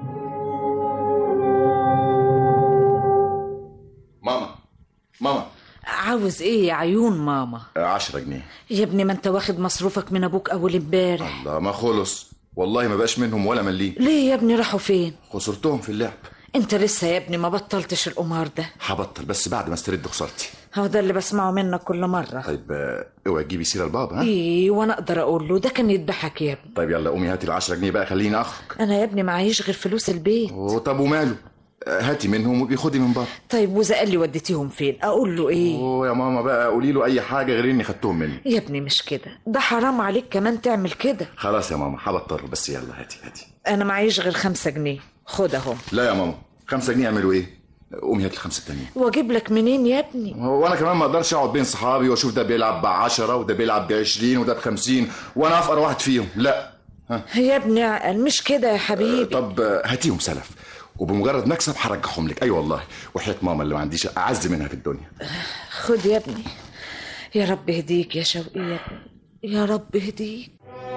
ماما ماما عاوز ايه يا عيون ماما؟ عشرة جنيه يا ابني، ما انت واخد مصروفك من ابوك اول امبارح. الله، ما خلص والله، ما بقاش منهم ولا مليم. ليه يا ابني راحوا فين؟ خسرتهم في اللعب. انت لسه يا ابني ما بطلتش القمار ده. هبطل بس بعد ما استرد خسارتي. هو ده اللي بسمعه منك كل مرة. طيب اوعي تجيبي سيرة البابا. ها ايه وانا اقدر اقول له؟ ده كان يذبحك يا ابني. طيب يلا قومي هاتي العشرة جنيه بقى، خليني اخرج. انا يا ابني معيش غير فلوس البيت. طب وماله، هاتي منهم وبيخدي من بابا. طيب واذا قال لي وديتيهم فين اقول له ايه؟ اوه يا ماما بقى، قولي له اي حاجه غير اني خدتهم مني. يا ابني مش كده، ده حرام عليك كمان تعمل كده. خلاص يا ماما هبطل، بس يلا هاتي هاتي. انا معيش غير خمسة جنيه، خد اهو. لا يا ماما، خمسة جنيه يعملوا ايه؟ قومي هاتي الخمسة التانيين. واجيب لك منين يا ابني؟ وانا كمان ما اقدرش اقعد بين صحابي واشوف ده بيلعب بعشرة وده بيلعب بعشرين وده بخمسين وانا افقر واحد فيهم. لا ها؟ يا ابني عقل مش كده يا حبيبي. طب هاتيهم سلف وبمجرد مكسب هرجعهم لك. اي والله وحياة ماما اللي ما عنديش اعز منها في الدنيا. خد يا ابني. يا رب هديك يا شوقي يا ابني، يا رب هديك.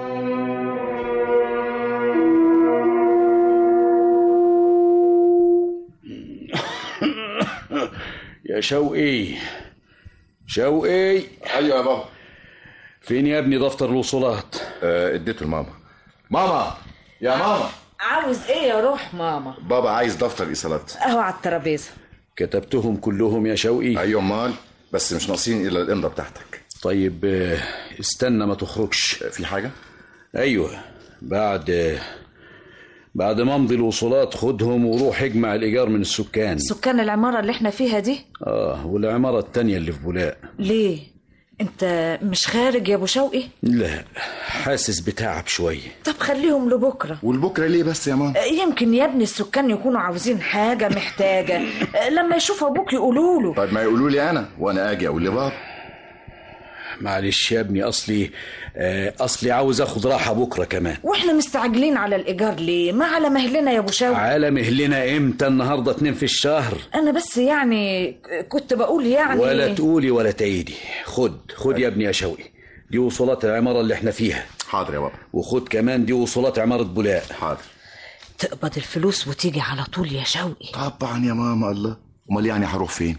يا شوقي شوقي. ايوه يا بابا. فين يا ابني دفتر الوصولات؟ آه اديته لماما. ماما يا ماما. عاوز ايه يا روح ماما؟ بابا عايز دفتر ايصالات. اهو على الترابيزه. كتبتهم كلهم يا شوقي؟ ايوه امال، بس مش ناقصين الا الامضه بتاعتك. طيب استنى ما تخرجش. في حاجه؟ ايوه بعد بعد ما امضي الوصولات خدهم وروح اجمع الايجار من السكان. سكان العماره اللي احنا فيها دي؟ اه والعماره التانية اللي في بولاق. ليه انت مش خارج يا ابو شوقي؟ لا حاسس بتعب شويه. طب خليهم لبكره. والبكره ليه بس يا ماما؟ يمكن يا ابني السكان يكونوا عاوزين حاجه محتاجه، لما يشوفوا ابوك يقولوا له. طيب ما يقولوا لي انا وانا اجي اقول لبابا. معلش يا ابني اصلي اصلي عاوز اخد راحه بكره كمان. واحنا مستعجلين على الايجار ليه؟ ما على مهلنا يا ابو شوقي. على مهلنا امتى؟ النهارده اتنين في الشهر. انا بس يعني كنت بقول يعني. ولا تقولي ولا تعيدي. خد خد يا ابني يا شوقي، دي وصولات العماره اللي احنا فيها. حاضر يا بابا. وخد كمان دي وصولات عماره بولاق. حاضر. تقبض الفلوس وتيجي على طول يا شوقي. طبعا يا ماما. الله امال يعني هروح فين؟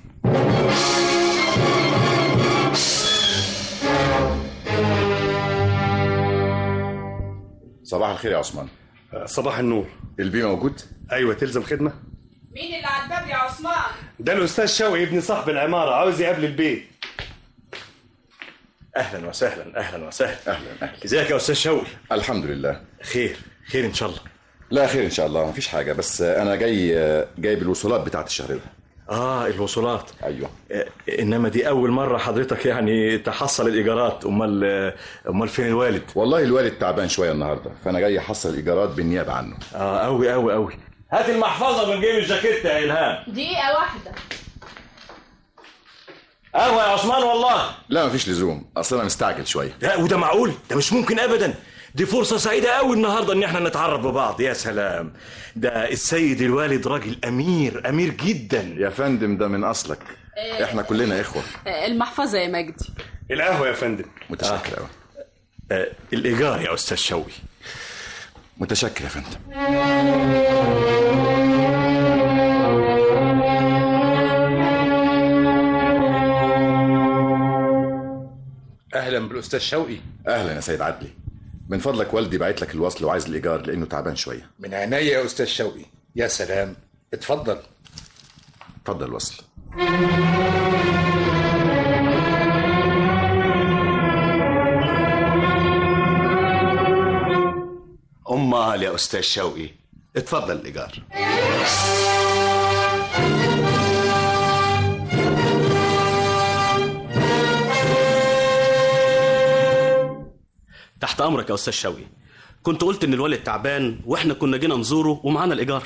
صباح الخير يا عثمان. صباح النور. البي موجود؟ ايوه تلزم خدمه. مين اللي على الباب يا عثمان؟ ده الاستاذ شوقي ابن صاحب العماره، عاوز يقابل البيت. اهلا وسهلا. اهلا وسهلا. اهلا اهلا. ازيك يا استاذ شوقي؟ الحمد لله. خير خير ان شاء الله. لا خير ان شاء الله مفيش حاجه، بس انا جاي جايب الوصولات بتاعت الشهر ده. اه الوصولات. ايوه. آه انما دي اول مره حضرتك يعني تحصل الايجارات. امال امال فين الوالد؟ والله الوالد تعبان شويه النهارده، فانا جاي احصل الايجارات بالنيابه عنه. اه قوي قوي قوي. هات المحفظه من جيب الجاكيت يا الهام. دقيقه واحده. قهوه يا عثمان والله. لا مفيش لزوم، اصل انا مستعجل شويه. لا وده معقول؟ ده مش ممكن ابدا. دي فرصة سعيدة قوي النهاردة ان احنا نتعرف ببعض. يا سلام، ده السيد الوالد راجل امير امير جدا. يا فندم ده من اصلك. اه احنا كلنا اخوة. المحفظة يا مجدي. القهوة يا فندم. متشكر قوي. آه. آه. الايجار يا استاذ شوقي. متشكر يا فندم. اهلا بالاستاذ شوقي. اهلا يا سيد عدلي. من فضلك والدي بعت لك الوصل وعايز الايجار لانه تعبان شويه. من عينيا يا استاذ شوقي. يا سلام، اتفضل. اتفضل الوصل. امال يا استاذ شوقي اتفضل الايجار. تحت امرك يا استاذ شوقي. كنت قلت ان الوالد تعبان واحنا كنا جينا نزوره ومعانا الايجار.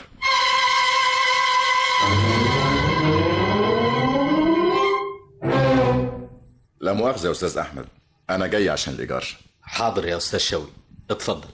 لا مؤاخذه يا استاذ احمد، انا جاي عشان الايجار. حاضر يا استاذ شوقي، اتفضل.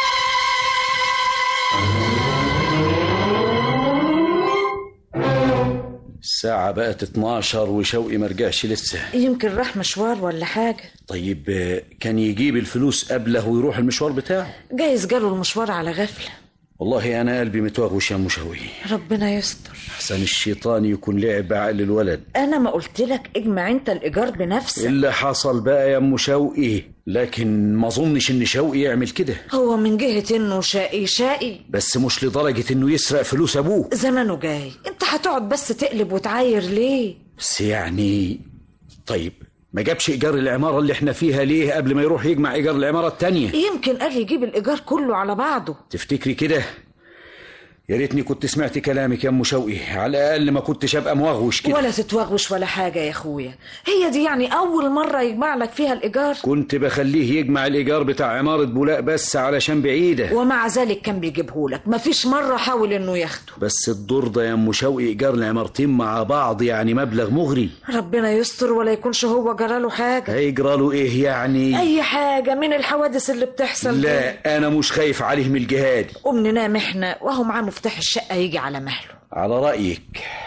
الساعة بقت اتناشر وشوقي مرجعش لسه. يمكن راح مشوار ولا حاجة. طيب كان يجيب الفلوس قبله ويروح المشوار بتاعه. جايز جاله المشوار على غفلة. والله أنا قلبي متوغوش يا أم شوقي. ربنا يستر. أحسن الشيطان يكون لعب بعقل الولد. أنا ما قلت لك اجمع أنت الإيجار بنفسك. اللي حصل بقى يا أم شوقي، لكن ما أظنش إن شوقي يعمل كده. هو من جهة إنه شقي شقي، بس مش لدرجة إنه يسرق فلوس أبوه. زمانه جاي. أنت هتقعد بس تقلب وتعاير ليه؟ بس يعني طيب ما جابش إيجار العمارة اللي احنا فيها ليه قبل ما يروح يجمع إيجار العمارة التانية؟ يمكن قال يجيب الإيجار كله على بعضه. تفتكري كده؟ يا ريتني كنت سمعت كلامك يا ام شوقي، على الاقل ما كنتش ابقى موغوش كده. ولا تتوغوش ولا حاجه يا اخويا، هي دي يعني اول مره يجمع لك فيها الايجار؟ كنت بخليه يجمع الايجار بتاع عماره بولاق بس علشان بعيده، ومع ذلك كان بيجيبهولك، مفيش مره حاول انه ياخده. بس الدور ده يا ام شوقي ايجار العمارتين مع بعض يعني مبلغ مغري. ربنا يستر ولا يكونش هو جراله حاجه. هيجراله ايه يعني؟ اي حاجه من الحوادث اللي بتحصل. لا دي. انا مش خايف عليه من الجهاد. قوم ننام احنا وهو معاه مفتاح الشقه يجي على مهله. على رايك.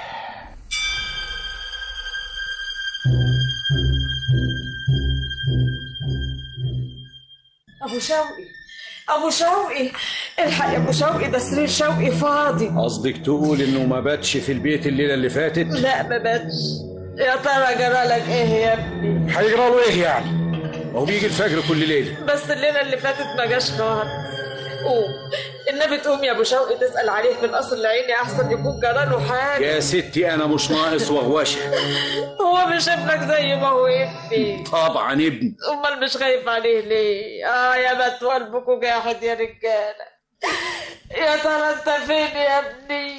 ابو شوقي ابو شوقي الحق يا ابو شوقي، ده سرير شوقي فاضي. قصدك تقول انه ما باتش في البيت الليله اللي فاتت؟ لا ما باتش. يا ترى جرالك ايه يا ابني؟ هيجراله ايه يعني؟ هو بيجي الفجر كل ليله. بس الليله اللي فاتت ما جاش خالص. قوم النبي تقوم يا ابو شوقي تسال عليه في القصر العيني، احسن يكون جراله حاجه. يا ستي انا مش ناقص وغوشه. هو مش ابنك زي ما هو ابني؟ طبعا ابني. امال مش خايف عليه ليه؟ اه يا بت قلبكوا جاحد يا رجاله. يا ترى انت فين يا ابني؟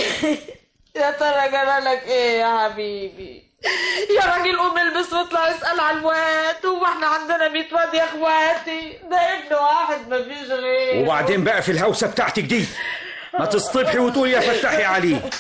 يا ترى جرالك ايه يا حبيبي؟ يا راجل قوم البس واطلع اسال على الواد. هو احنا عندنا مية واد يا اخواتي؟ ده ابن واحد مفيش غيره. وبعدين بقى في الهوسه بتاعتك دي ما تصطبحي وتقولي يا فتحي عليه.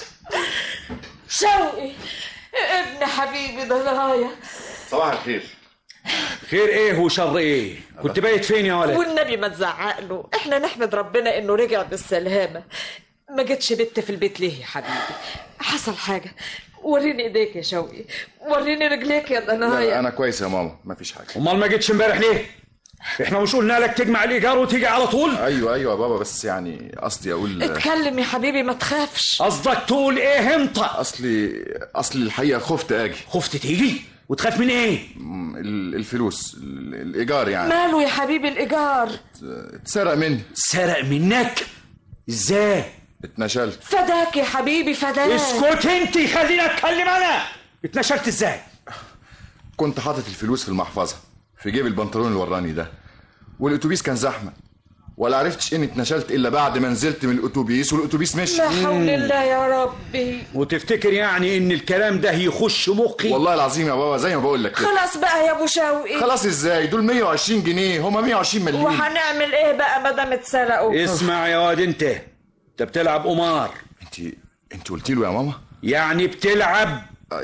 شوقي ابن حبيبي ده ضايع. صباح الخير. خير ايه وشر ايه؟ كنت بايت فين يا ولد؟ والنبي ما تزعق له، احنا نحمد ربنا انه رجع بالسلامه. ما جتش بنت في البيت ليه يا حبيبي؟ حصل حاجه؟ وريني ايديك يا شوقي، وريني رجليك يا ضنايا. لا انا كويس يا ماما مفيش حاجه. امال ما جيتش امبارح ليه؟ احنا مش قلنا لك تجمع الايجار وتيجي على طول؟ ايوه ايوه يا بابا، بس يعني قصدي اقول. اتكلم يا حبيبي ما تخافش. قصدك تقول ايه انت؟ اصلي اصلي الحقيقه خفت اجي. خفت تيجي؟ وتخاف من ايه؟ الفلوس، الايجار يعني. ماله يا حبيبي الايجار؟ اتسرق مني. سرق منك؟ ازاي؟ اتنشلت. فداك يا حبيبي فداك. اسكت انت، خليني اتكلم انا. اتنشلت ازاي؟ كنت حاطط الفلوس في المحفظه في جيب البنطلون الوراني ده، والاتوبيس كان زحمه، ولا عرفتش اني اتنشلت الا بعد ما نزلت من الاتوبيس والاتوبيس مشي. لا حول الله يا ربي. وتفتكر يعني ان الكلام ده يخش مخي؟ والله العظيم يا بابا زي ما بقول لك. خلاص بقى يا ابو شوقي. خلاص ازاي؟ دول مية وعشرين جنيه، هما مية وعشرين مليون. وهنعمل ايه بقى ما دام اتسرقوا؟ اسمع يا واد انت، انت بتلعب قمار. انت انت قلتي له يا ماما؟ يعني بتلعب؟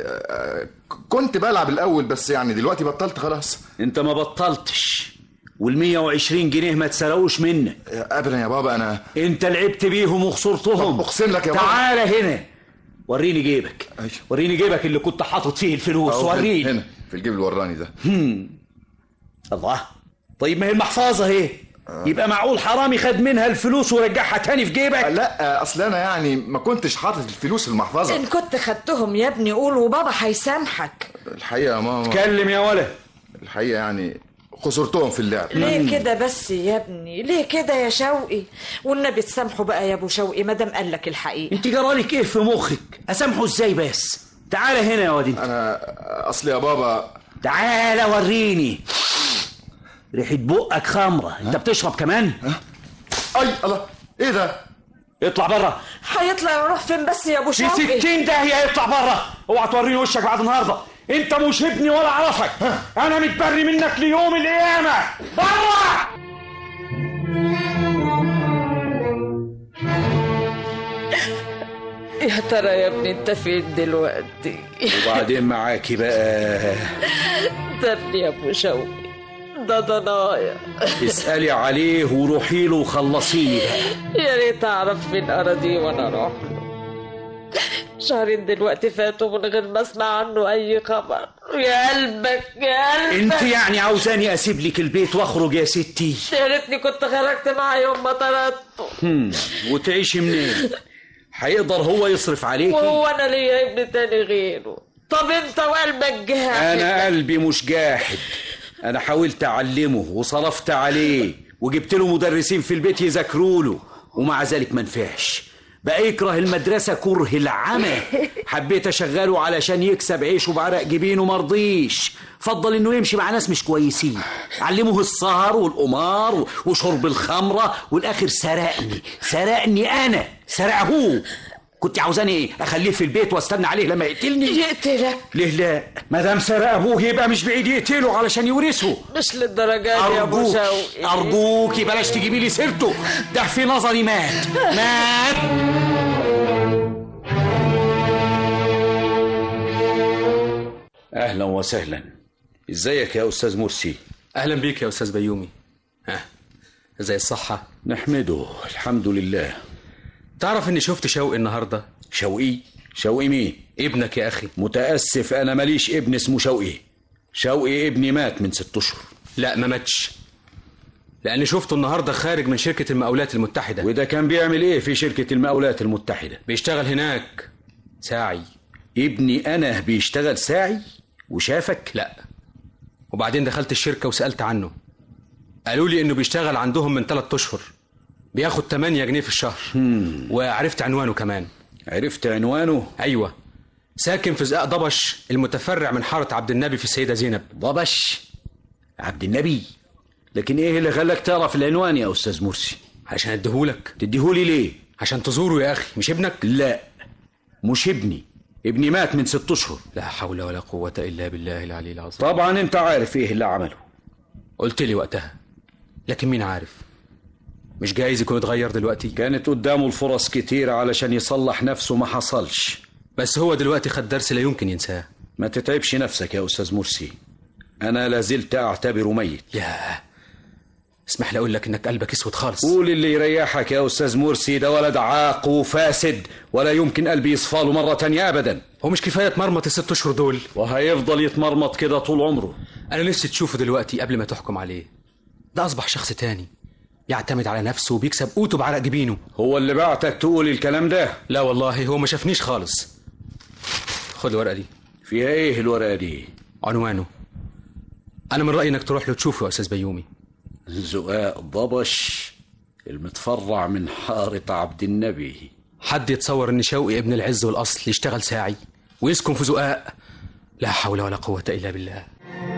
كنت بلعب الاول بس يعني دلوقتي بطلت خلاص. انت ما بطلتش، والمية وعشرين جنيه ما تسرقوش منك ابدا يا بابا. انا انت لعبت بيهم وخسرتهم. اقسم لك يا بابا. تعالى هنا وريني جيبك. أيوة. وريني جيبك اللي كنت حاطط فيه الفلوس. وريني هنا في الجيب الوراني ده. هم. الله. طيب ما هي المحفظه اهي. آه. يبقى معقول حرامي خد منها الفلوس ورجعها تاني في جيبك؟ لا اصل انا يعني ما كنتش حاطط الفلوس في المحفظه. ان كنت خدتهم يا ابني قول وبابا هيسامحك. الحقيقه يا ماما. اتكلم يا ولد. الحقيقه يعني خسرتهم في اللعب. ليه كده بس يا ابني؟ ليه كده يا شوقي؟ والنبي تسامحه بقى يا ابو شوقي ما دام قال لك الحقيقه. انت جرالك ايه في مخك؟ اسامحه ازاي بس؟ تعالى هنا يا واد. انا اصل يا بابا. تعالى وريني. ريحه بقك خمره. انت بتشرب كمان؟ اي الله ايه ده؟ اطلع بره. هيطلع يروح فين بس يا ابو شوقي؟ في ستين داهيه يطلع بره. اوعى توريني وشك بعد النهارده. انت مش ابني ولا اعرفك. انا متبري منك ليوم القيامه. بره. يا ترى يا ابني انت فين دلوقتي؟ وبعدين معاكي بقى. ده ابني يا ابو شوقي ده ضنايا. اسألي عليه وروحي له وخلصيني بقى. يا ريت اعرف فين اراضيه وانا اروح له. شهرين دلوقتي فاتوا من غير ما اسمع عنه اي خبر. يا قلبك يا قلبك. انت يعني عاوزاني اسيب لك البيت واخرج يا ستي؟ يا ريتني كنت خرجت معاه يوم ما طردته. هم وتعيشي منين؟ هيقدر هو يصرف عليكي؟ وهو انا ليا ابن تاني غيره؟ طب انت وقلبك جاحد. انا قلبي مش جاحد. انا حاولت اعلمه وصرفت عليه وجبت له مدرسين في البيت يذاكروا له، ومع ذلك ما نفعش. بقى يكره المدرسة كره العمى. حبيت أشغله علشان يكسب عيشه بعرق جبينه مرضيش، فضل إنه يمشي مع ناس مش كويسين، علموه السهر والقمار وشرب الخمرة، والآخر سرقني سرقني أنا سرقه. كنت عاوزاني ايه؟ اخليه في البيت واستنى عليه لما يقتلني؟ يقتلك؟ ليه لا؟ ما دام سرق ابوه يبقى مش بعيد يقتله علشان يورثه. مش للدرجه دي يا ابو شوقي. ارجوكي بلاش تجيبي لي سيرته، ده في نظري مات مات. اهلا وسهلا. ازيك يا استاذ مرسي؟ اهلا بيك يا استاذ بيومي. ها ازاي الصحه؟ نحمده الحمد لله. تعرف اني شفت شوقي النهارده؟ شوقي؟ شوقي مين؟ ابنك يا اخي. متاسف انا ماليش ابن اسمه شوقي. شوقي ابني مات من ست اشهر. لا ما ماتش، لاني شفته النهارده خارج من شركه المقاولات المتحده. وده كان بيعمل ايه في شركه المقاولات المتحده؟ بيشتغل هناك ساعي. ابني انا بيشتغل ساعي وشافك؟ لا، وبعدين دخلت الشركه وسالت عنه، قالوا لي انه بيشتغل عندهم من ثلاث اشهر، بياخد ثمانية جنيه في الشهر. مم. وعرفت عنوانه كمان. عرفت عنوانه؟ ايوه، ساكن في زقاق ضبش المتفرع من حاره عبد النبي في السيده زينب. ضبش عبد النبي؟ لكن ايه اللي خلاك تعرف العنوان يا استاذ مرسي؟ عشان اديهولك. تديهولي ليه؟ عشان تزوره يا اخي. مش ابنك؟ لا مش ابني، ابني مات من ست اشهر. لا حول ولا قوه الا بالله العلي العظيم. طبعا انت عارف ايه اللي عمله. قلت لي وقتها، لكن مين عارف، مش جايز يكون اتغير دلوقتي. كانت قدامه الفرص كتير علشان يصلح نفسه، ما حصلش. بس هو دلوقتي خد درس لا يمكن ينساه. ما تتعبش نفسك يا استاذ مرسي، انا لازلت اعتبره ميت. ياه، اسمح لي اقول لك انك قلبك اسود خالص. قول اللي يريحك يا استاذ مرسي، ده ولد عاق وفاسد ولا يمكن قلبي يصفاله مرة تانية ابدا. هو مش كفاية اتمرمط الست اشهر دول؟ وهيفضل يتمرمط كده طول عمره. انا نفسي تشوفه دلوقتي قبل ما تحكم عليه. ده اصبح شخص تاني، يعتمد على نفسه وبيكسب قوته بعرق جبينه. هو اللي بعتك تقول الكلام ده؟ لا والله، هو ما شافنيش خالص. خد الورقة دي. فيها ايه الورقة دي؟ عنوانه. انا من رأيي انك تروح له تشوفه يا استاذ بيومي. زقاق ضبش المتفرع من حارة عبد النبي. حد يتصور ان شوقي ابن العز والاصل يشتغل ساعي ويسكن في زقاق؟ لا حول ولا قوة الا بالله.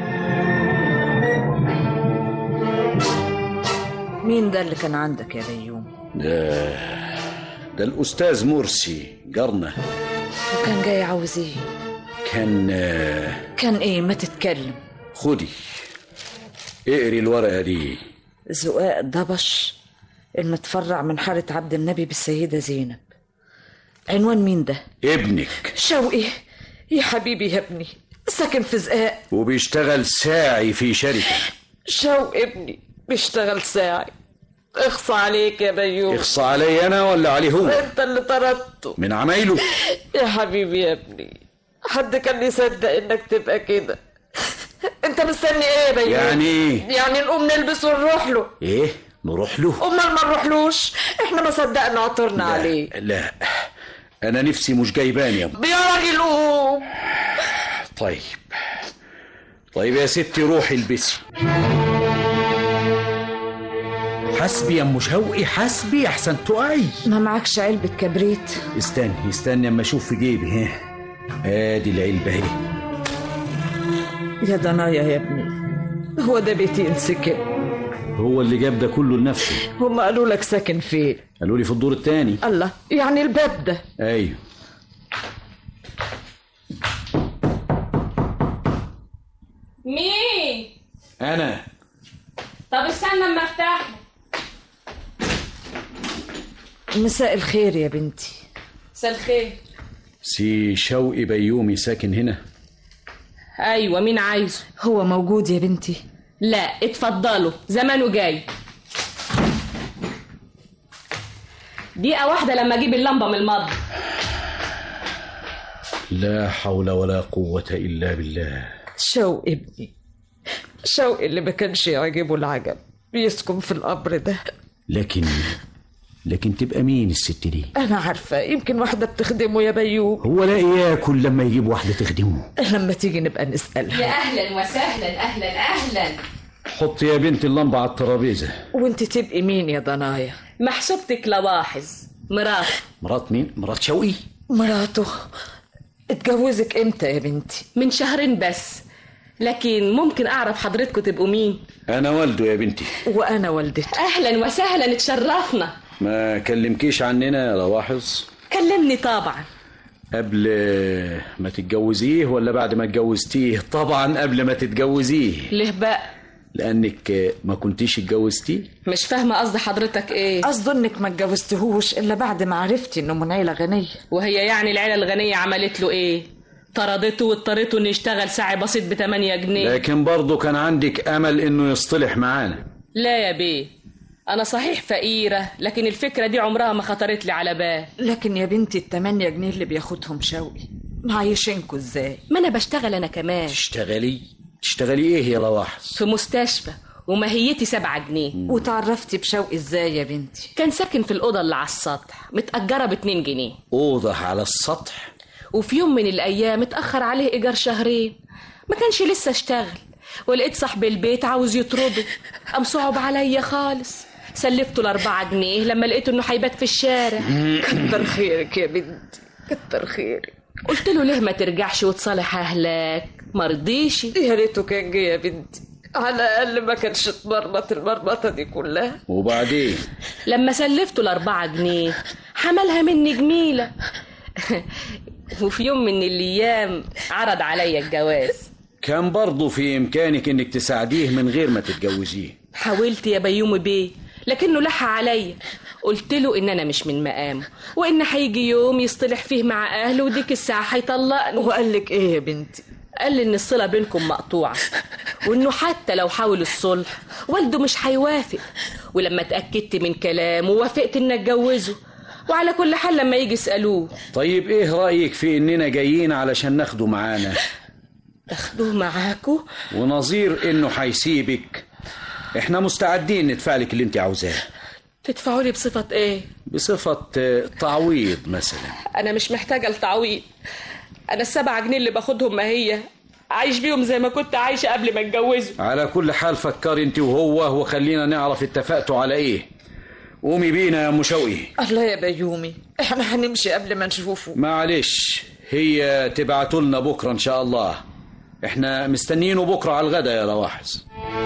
مين ده اللي كان عندك يا بيوم؟ ده ده الأستاذ مرسي جارنا. وكان جاي عاوز ايه؟ كان كان ايه؟ ما تتكلم. خدي اقري الورقة دي. زقاق ضبش المتفرع من حارة عبد النبي بالسيدة زينب. عنوان مين ده؟ ابنك شوقي. يا حبيبي يا ابني، ساكن في زقاق وبيشتغل ساعي في شركة. شوقي ابني بيشتغل ساعي. اخصى عليك يا بيوم. اخصى علي انا ولا عليه هو؟ انت اللي طردته من عمايله. يا حبيبي يا ابني، حد كان يصدق انك تبقى كده؟ انت مستني ايه يا بيوم؟ يعني ايه؟ يعني نقوم نلبس ونروح له. ايه نروح له؟ امال ما نروحلوش؟ احنا ما صدقنا عطرنا لا عليه. لا انا نفسي مش جايبان يا ابني. يا راجل قوم. طيب طيب يا ستي روحي البسي. حسبي يا ام شوقي حسبي احسن تقعي. ما معكش علبة كبريت؟ استني استني اما اشوف في جيبي. ها ادي العلبة اهي. يا ضنايا يا ابني، هو ده بيتي انسكن؟ هو اللي جاب ده كله لنفسه. هم قالوا لك ساكن فين؟ قالوا لي في الدور الثاني. الله، يعني الباب ده؟ ايوه. مين؟ انا. طب استنى اما افتح. مساء الخير يا بنتي. مساء الخير. سي شوقي بيومي ساكن هنا؟ ايوه، مين عايزه؟ هو موجود يا بنتي؟ لا اتفضلوا، زمانه جاي. دقيقة واحدة لما اجيب اللمبة من المطبخ. لا حول ولا قوة الا بالله. شوقي ابني، شوقي اللي ما كانش يعجبه العجب بيسكن في القبر ده. لكن لكن تبقى مين الست دي؟ انا عارفه، يمكن واحده بتخدمه يا بيوم. هو لا ياكل لما يجيب واحده تخدمه؟ لما تيجي نبقى نسالها. يا اهلا وسهلا. اهلا اهلا. حط يا بنت اللمبه على الترابيزه. وانت تبقي مين يا ضنايا؟ محسوبتك لواحظ. مرات مرات مين؟ مرات شوقي؟ مراته اتجوزك امتى يا بنتي؟ من شهرين بس، لكن ممكن اعرف حضرتكم تبقوا مين؟ انا والده يا بنتي. وانا والدته. اهلا وسهلا، اتشرفنا. ما كلمكيش عننا يا رواحظ؟ كلمني طبعا. قبل ما تتجوزيه ولا بعد ما اتجوزتيه؟ طبعا قبل ما تتجوزيه. ليه بقى؟ لانك ما كنتيش اتجوزتيه. مش فاهمه قصد حضرتك ايه؟ قصده انك ما اتجوزتهوش الا بعد ما عرفتي انه من عيله غنيه. وهي يعني العيله الغنيه عملت له ايه؟ طردته واضطرته انه يشتغل ساعي بسيط بتمانية جنيه. لكن برضه كان عندك امل انه يصطلح معانا. لا يا بيه، انا صحيح فقيره، لكن الفكره دي عمرها ما خطرت لي على بال. لكن يا بنتي التمانية جنيه اللي بياخدهم شوقي معيشينكوا ازاي؟ ما انا بشتغل انا كمان. تشتغلي؟ تشتغلي ايه يا رواحظ؟ في مستشفى وماهيتي سبعة جنيه. مم. وتعرفتي بشوقي ازاي يا بنتي؟ كان ساكن في الأوضة اللي على السطح، متأجرة باتنين جنيه. أوضة على السطح؟ وفي يوم من الأيام اتأخر عليه إيجار شهرين، ما كانش لسه اشتغل، ولقيت صاحب البيت عاوز يطرده، قام صعب عليا خالص، سلفته الأربعة جنيه لما لقيته إنه هيبات في الشارع. كتر خيرك يا بنتي، كتر خيرك. قلت له ليه ما ترجعش وتصالح أهلك؟ مرضيش. يا ريته كان جه يا بنتي، على الأقل ما كانش اتمرمط المرمطة دي كلها. وبعدين لما سلفته الأربعة جنيه حملها مني جميلة. وفي يوم من الأيام عرض عليا الجواز. كان برضه في إمكانك إنك تساعديه من غير ما تتجوزيه. حاولت يا بيومي بيه، لكنه لح عليا. قلت له إن أنا مش من مقامه، وإن هيجي يوم يصطلح فيه مع أهله وديك الساعة هيطلقني. وقال لك إيه يا بنتي؟ قال لي إن الصلة بينكم مقطوعة، وإنه حتى لو حاول الصلح والده مش هيوافق. ولما اتأكدت من كلامه وافقت إن أتجوزه، وعلى كل حال لما يجي يسألوه. طيب إيه رأيك في إننا جايين علشان ناخده معانا؟ تاخدوه معاكو؟ ونظير إنه هيسيبك، إحنا مستعدين ندفع لك اللي أنت عاوزاه. تدفعوا لي بصفة إيه؟ بصفة تعويض مثلا. أنا مش محتاجة لتعويض، أنا السبعة جنيه اللي باخدهم ما هي عايش بيهم زي ما كنت عايشة قبل ما اتجوزه. على كل حال فكري انت وهو وخلينا نعرف اتفقتوا على ايه. قومي بينا يا ام شوقي. الله يا بيومي، احنا هنمشي قبل ما نشوفه. معلش، هي تبعتوا لنا بكره ان شاء الله، احنا مستنيينه بكره على الغدا يا رواحظ.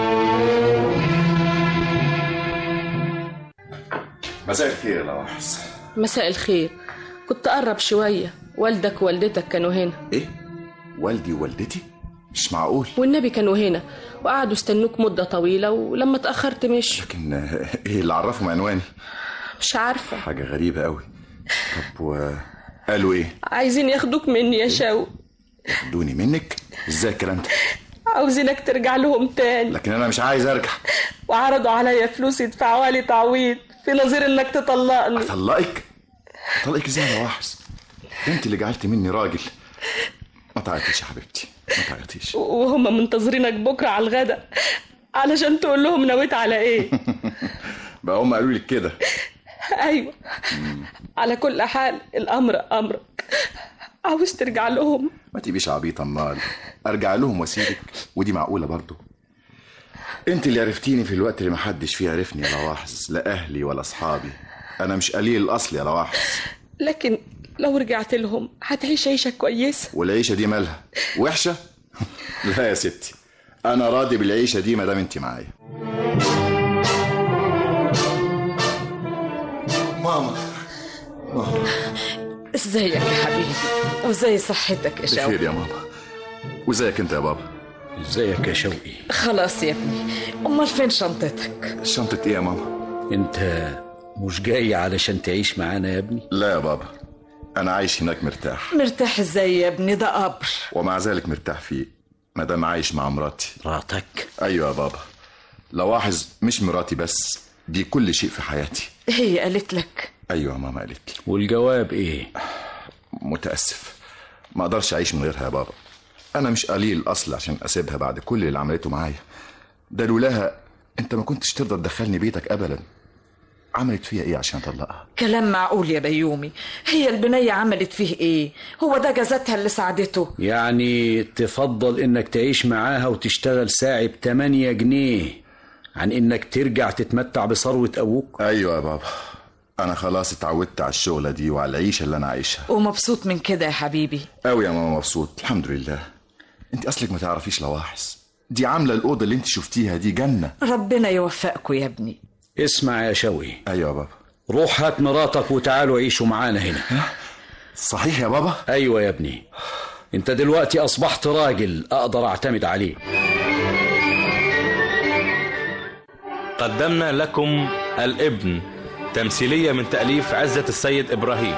مساء الخير يا رواحظ. مساء الخير. كنت قرب شويه، والدك ووالدتك كانوا هنا. ايه؟ والدي ووالدتي؟ مش معقول. والنبي كانوا هنا وقعدوا استنوك مده طويله، ولما اتاخرت مش. لكن ايه اللي عرفهم عنواني؟ مش عارفه. حاجه غريبه قوي. طب وقالوا ايه؟ عايزين ياخدوك مني يا شوقي. ياخدوني منك؟ ازاي الكلام ده؟ عاوزينك ترجع لهم تاني. لكن انا مش عايز ارجع. وعرضوا عليا فلوس يدفعوها لي تعويض في نظير انك تطلقني. اطلقك؟ اطلقك ازاي يا رواحظ؟ انت اللي جعلت مني راجل. ما تعيطيش يا حبيبتي، ما تعيطيش. وهم منتظرينك بكره على الغدا علشان تقول لهم نويت على ايه. بقى هم قالوا لك كده؟ ايوه. على كل حال الامر امرك، عاوز ترجع لهم. ما تبقيش عبيطه امال. ارجع لهم واسيبك؟ ودي معقوله برضو؟ انت اللي عرفتيني في الوقت اللي ما حدش فيه عرفني يا رواحظ، لا اهلي ولا اصحابي. انا مش قليل الاصل يا رواحظ. لكن لو رجعت لهم هتعيش عيشه كويسه. والعيشه دي مالها؟ وحشه؟ لا يا ستي، انا راضي بالعيشه دي ما دام انت معايا. ماما ماما ازيك يا حبيبي؟ وازاي صحتك يا شوقي؟ بخير يا ماما. وازيك انت يا بابا؟ ازيك يا شوقي؟ خلاص يا ابني، امال فين شنطتك؟ شنطه ايه يا ماما؟ انت مش جاي علشان تعيش معانا يا ابني؟ لا يا بابا، انا عايش هناك مرتاح. مرتاح ازاي يا ابني؟ ده قبر. ومع ذلك مرتاح فيه ما دام عايش مع مراتي. مراتك؟ ايوه يا بابا. لواحظ مش مراتي بس، دي كل شيء في حياتي. هي قالت لك؟ ايوه ماما قالت لي. والجواب ايه؟ متاسف، ما اقدرش اعيش من غيرها يا بابا. انا مش قليل الاصل عشان اسيبها بعد كل اللي عملته معايا ده. لولاها انت ما كنتش تقدر تدخلني بيتك ابدا. عملت فيها ايه عشان اطلقها؟ كلام معقول يا بيومي؟ هي البنية عملت فيه ايه؟ هو ده جزاتها اللي ساعدته؟ يعني تفضل انك تعيش معاها وتشتغل ساعي بتمانية جنيه عن انك ترجع تتمتع بثروة ابوك؟ ايوه يا بابا، انا خلاص اتعودت على الشغلة دي وعلى العيشة اللي انا عايشها. ومبسوط من كده يا حبيبي؟ قوي يا ماما، مبسوط الحمد لله. انت اصلك ما تعرفيش لواحظ، دي عاملة الأوضة اللي انت شفتيها دي جنة. ربنا يوفقكوا يا ابني. اسمع يا شوقي. ايوه يا بابا. روح هات مراتك وتعالوا عيشوا معانا هنا. صحيح يا بابا؟ ايوه يا ابني، انت دلوقتي اصبحت راجل اقدر اعتمد عليه. قدمنا لكم الابن، تمثيلية من تأليف عزة السيد إبراهيم.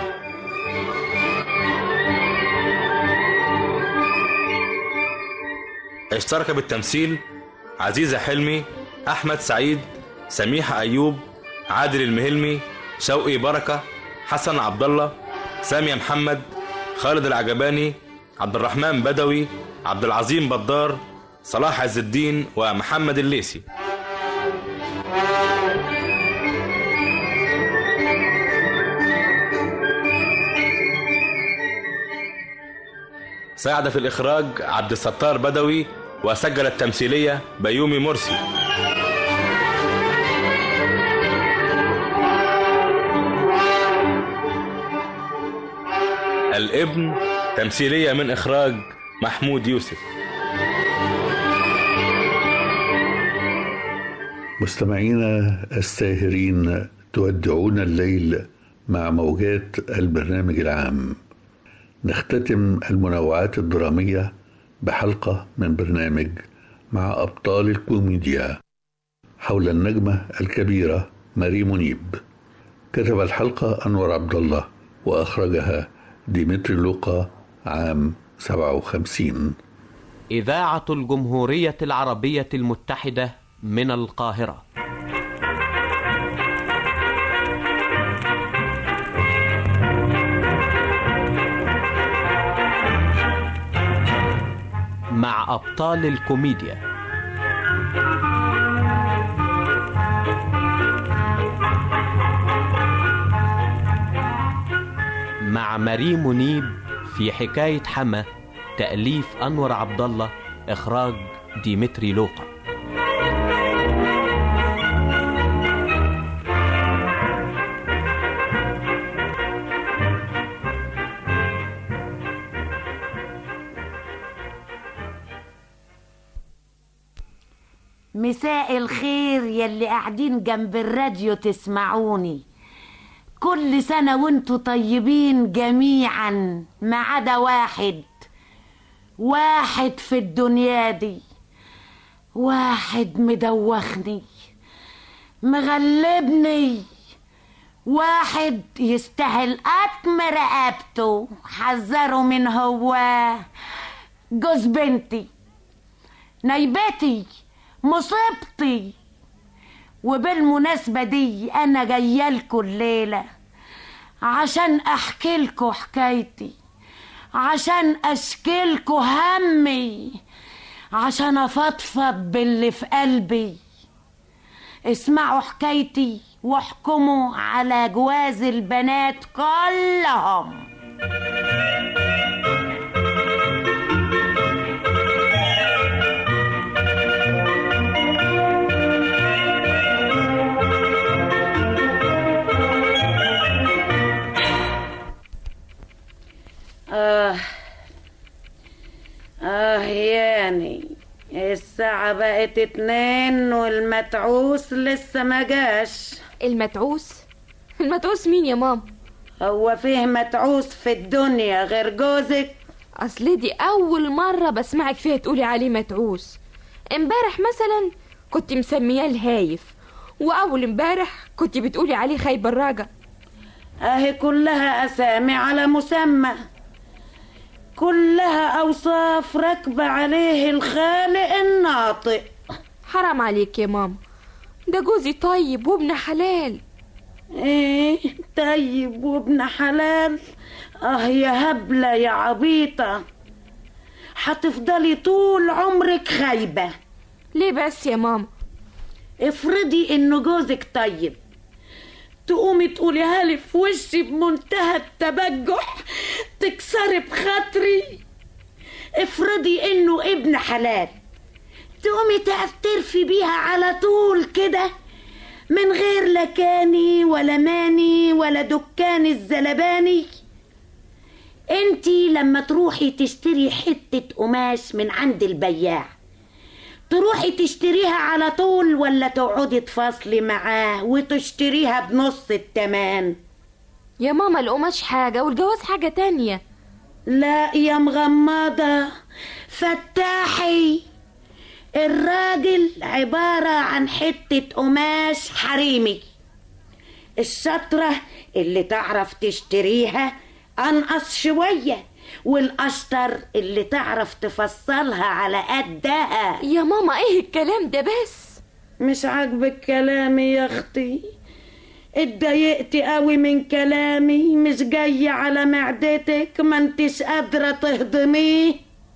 اشترك بالتمثيل عزيزة حلمي، أحمد سعيد، سميحة أيوب، عادل المهلمي، شوقي بركة، حسن عبد الله، سامية محمد، خالد العجباني، عبد الرحمن بدوي، عبد العظيم بدار، صلاح عز الدين، ومحمد الليثي. ساعد في الإخراج عبد الستار بدوي، وسجل التمثيلية بيومي مرسي. الابن، تمثيلية من إخراج محمود يوسف. مستمعينا الساهرين، تودعون الليل مع موجات البرنامج العام. نختتم المنوعات الدرامية بحلقة من برنامج مع أبطال الكوميديا حول النجمة الكبيرة ماري منيب. كتب الحلقة أنور عبد الله، وأخرجها ديمتري لوقا عام سبعة وخمسين. إذاعة الجمهورية العربية المتحدة من القاهرة. مع أبطال الكوميديا. مع ماري منيب في حكاية حما، تأليف أنور عبد الله، إخراج ديمتري لوقا. مساء الخير يلي قاعدين جنب الراديو تسمعوني. كل سنة وانتوا طيبين جميعا، ما عدا واحد واحد في الدنيا دي، واحد مدوخني مغلبني، واحد يستاهل أكم رقبته، حذروا من هو جوز بنتي، نيبتي، مصيبتي. وبالمناسبة دي أنا جايالكوا الليلة عشان أحكيلكوا حكايتي، عشان أشكيلكوا همي، عشان أفضفض باللي في قلبي. اسمعوا حكايتي واحكموا على جواز البنات كلهم. آه آه يعني الساعة بقت اتنين والمتعوس لسه ما جاش. المتعوس؟ المتعوس مين يا ماما؟ هو فيه متعوس في الدنيا غير جوزك؟ أصل دي أول مرة بسمعك فيها تقولي عليه متعوس. امبارح مثلا كنت مسمياه الهايف، وأول امبارح كنت بتقولي عليه خايب الراجع. اهي كلها أسامي على مسمى، كلها أوصاف ركب عليه الخالق الناطق. حرام عليك يا ماما، ده جوزي طيب وابن حلال. ايه طيب وابن حلال؟ اه يا هبلة يا عبيطة، هتفضلي طول عمرك خايبة. ليه بس يا ماما؟ افرضي انه جوزك طيب، تقومي تقوليها لي في وشي بمنتهى التبجح، تكسري بخاطري. افرضي انه ابن حلال، تقومي تعترفي بيها على طول كده، من غير لا كاني ولا ماني ولا دكان الزلباني. انتي لما تروحي تشتري حتة قماش من عند البياع تروحي تشتريها على طول ولا تقعدي تفاصلي معاه وتشتريها بنص التمن؟ يا ماما القماش حاجة والجواز حاجة تانية. لا يا مغمضة، فتاحي، الراجل عبارة عن حتة قماش حريمي. الشطرة اللي تعرف تشتريها أنقص شوية، والأشطر اللي تعرف تفصلها على قدها. يا ماما ايه الكلام ده بس؟ مش عاجبك كلامي يا اختي؟ اتضايقتي قوي من كلامي؟ مش جاي على معدتك ما انتش قادرة تهضميه؟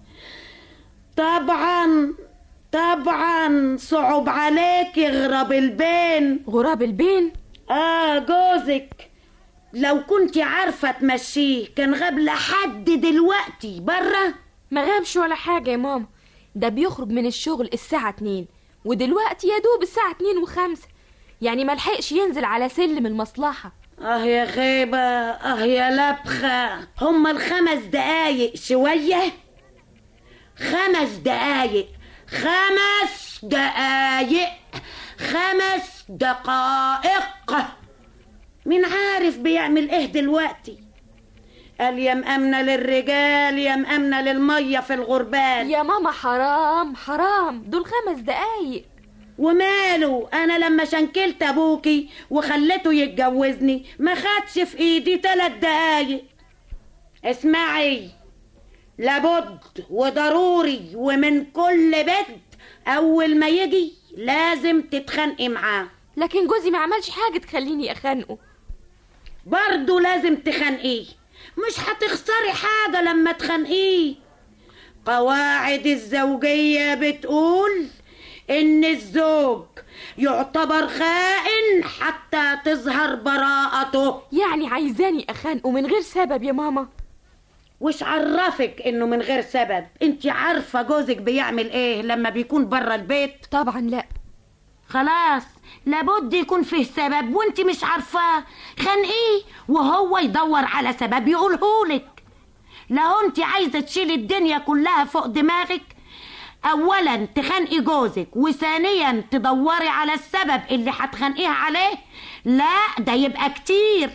طبعا طبعا صعب عليك غراب البين. غراب البين؟ اه جوزك. لو كنت عارفة تمشيه كان غاب لحد دلوقتي برا. ما غابش ولا حاجة يا ماما، ده بيخرج من الشغل الساعة اتنين ودلوقتي يا دوب الساعة اتنين وخمسة، يعني ملحقش ينزل على سلم المصلحة. اه يا غيبة، اه يا لبخة، هما الخمس دقايق شوية؟ خمس دقايق، خمس دقايق، خمس دقائق. مين عارف بيعمل ايه دلوقتي؟ قال يا مأمنة للرجال يا مأمنة للمية في الغربال. يا ماما حرام حرام، دول خمس دقايق. وماله؟ انا لما شنكلت ابوكي وخليته يتجوزني ما خدش في ايدي ثلاث دقايق. اسمعي، لابد وضروري ومن كل بيت اول ما يجي لازم تتخانقي معاه. لكن جوزي ما عملش حاجة تخليني اخانقه. برضو لازم تخانقيه، مش هتخسري حاجة لما تخانقيه. قواعد الزوجية بتقول ان الزوج يعتبر خائن حتى تظهر براءته. يعني عايزاني اخانقه من غير سبب يا ماما؟ وش عرفك انه من غير سبب؟ انت عارفة جوزك بيعمل ايه لما بيكون برا البيت؟ طبعا لا. خلاص لابد يكون فيه سبب وانت مش عارفاه. خانقيه وهو يدور على سبب يقولهولك. لو انت عايزة تشيلي الدنيا كلها فوق دماغك، اولا تخانقي جوزك وثانيا تدوري على السبب اللي هتخانقيها عليه، لا ده يبقى كتير.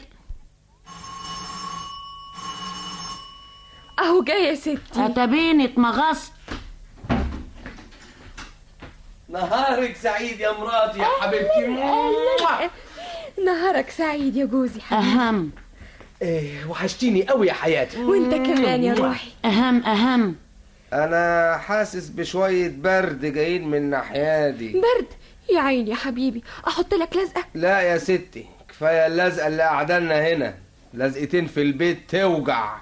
اهو جاي يا ستي. هتبيني اتمغصت. نهارك سعيد يا مراتي يا حبيبتي. نهارك سعيد يا جوزي حبيبي. اهم. ايه وحشتيني قوي يا حياتي. وانت كمان يا روحي. اهم اهم. انا حاسس بشوية برد جايين من ناحيادي. برد يا عيني يا حبيبي، احط لك لزقة؟ لا يا ستي، كفاية اللزقة اللي قعدنا هنا، لزقتين في البيت توجع.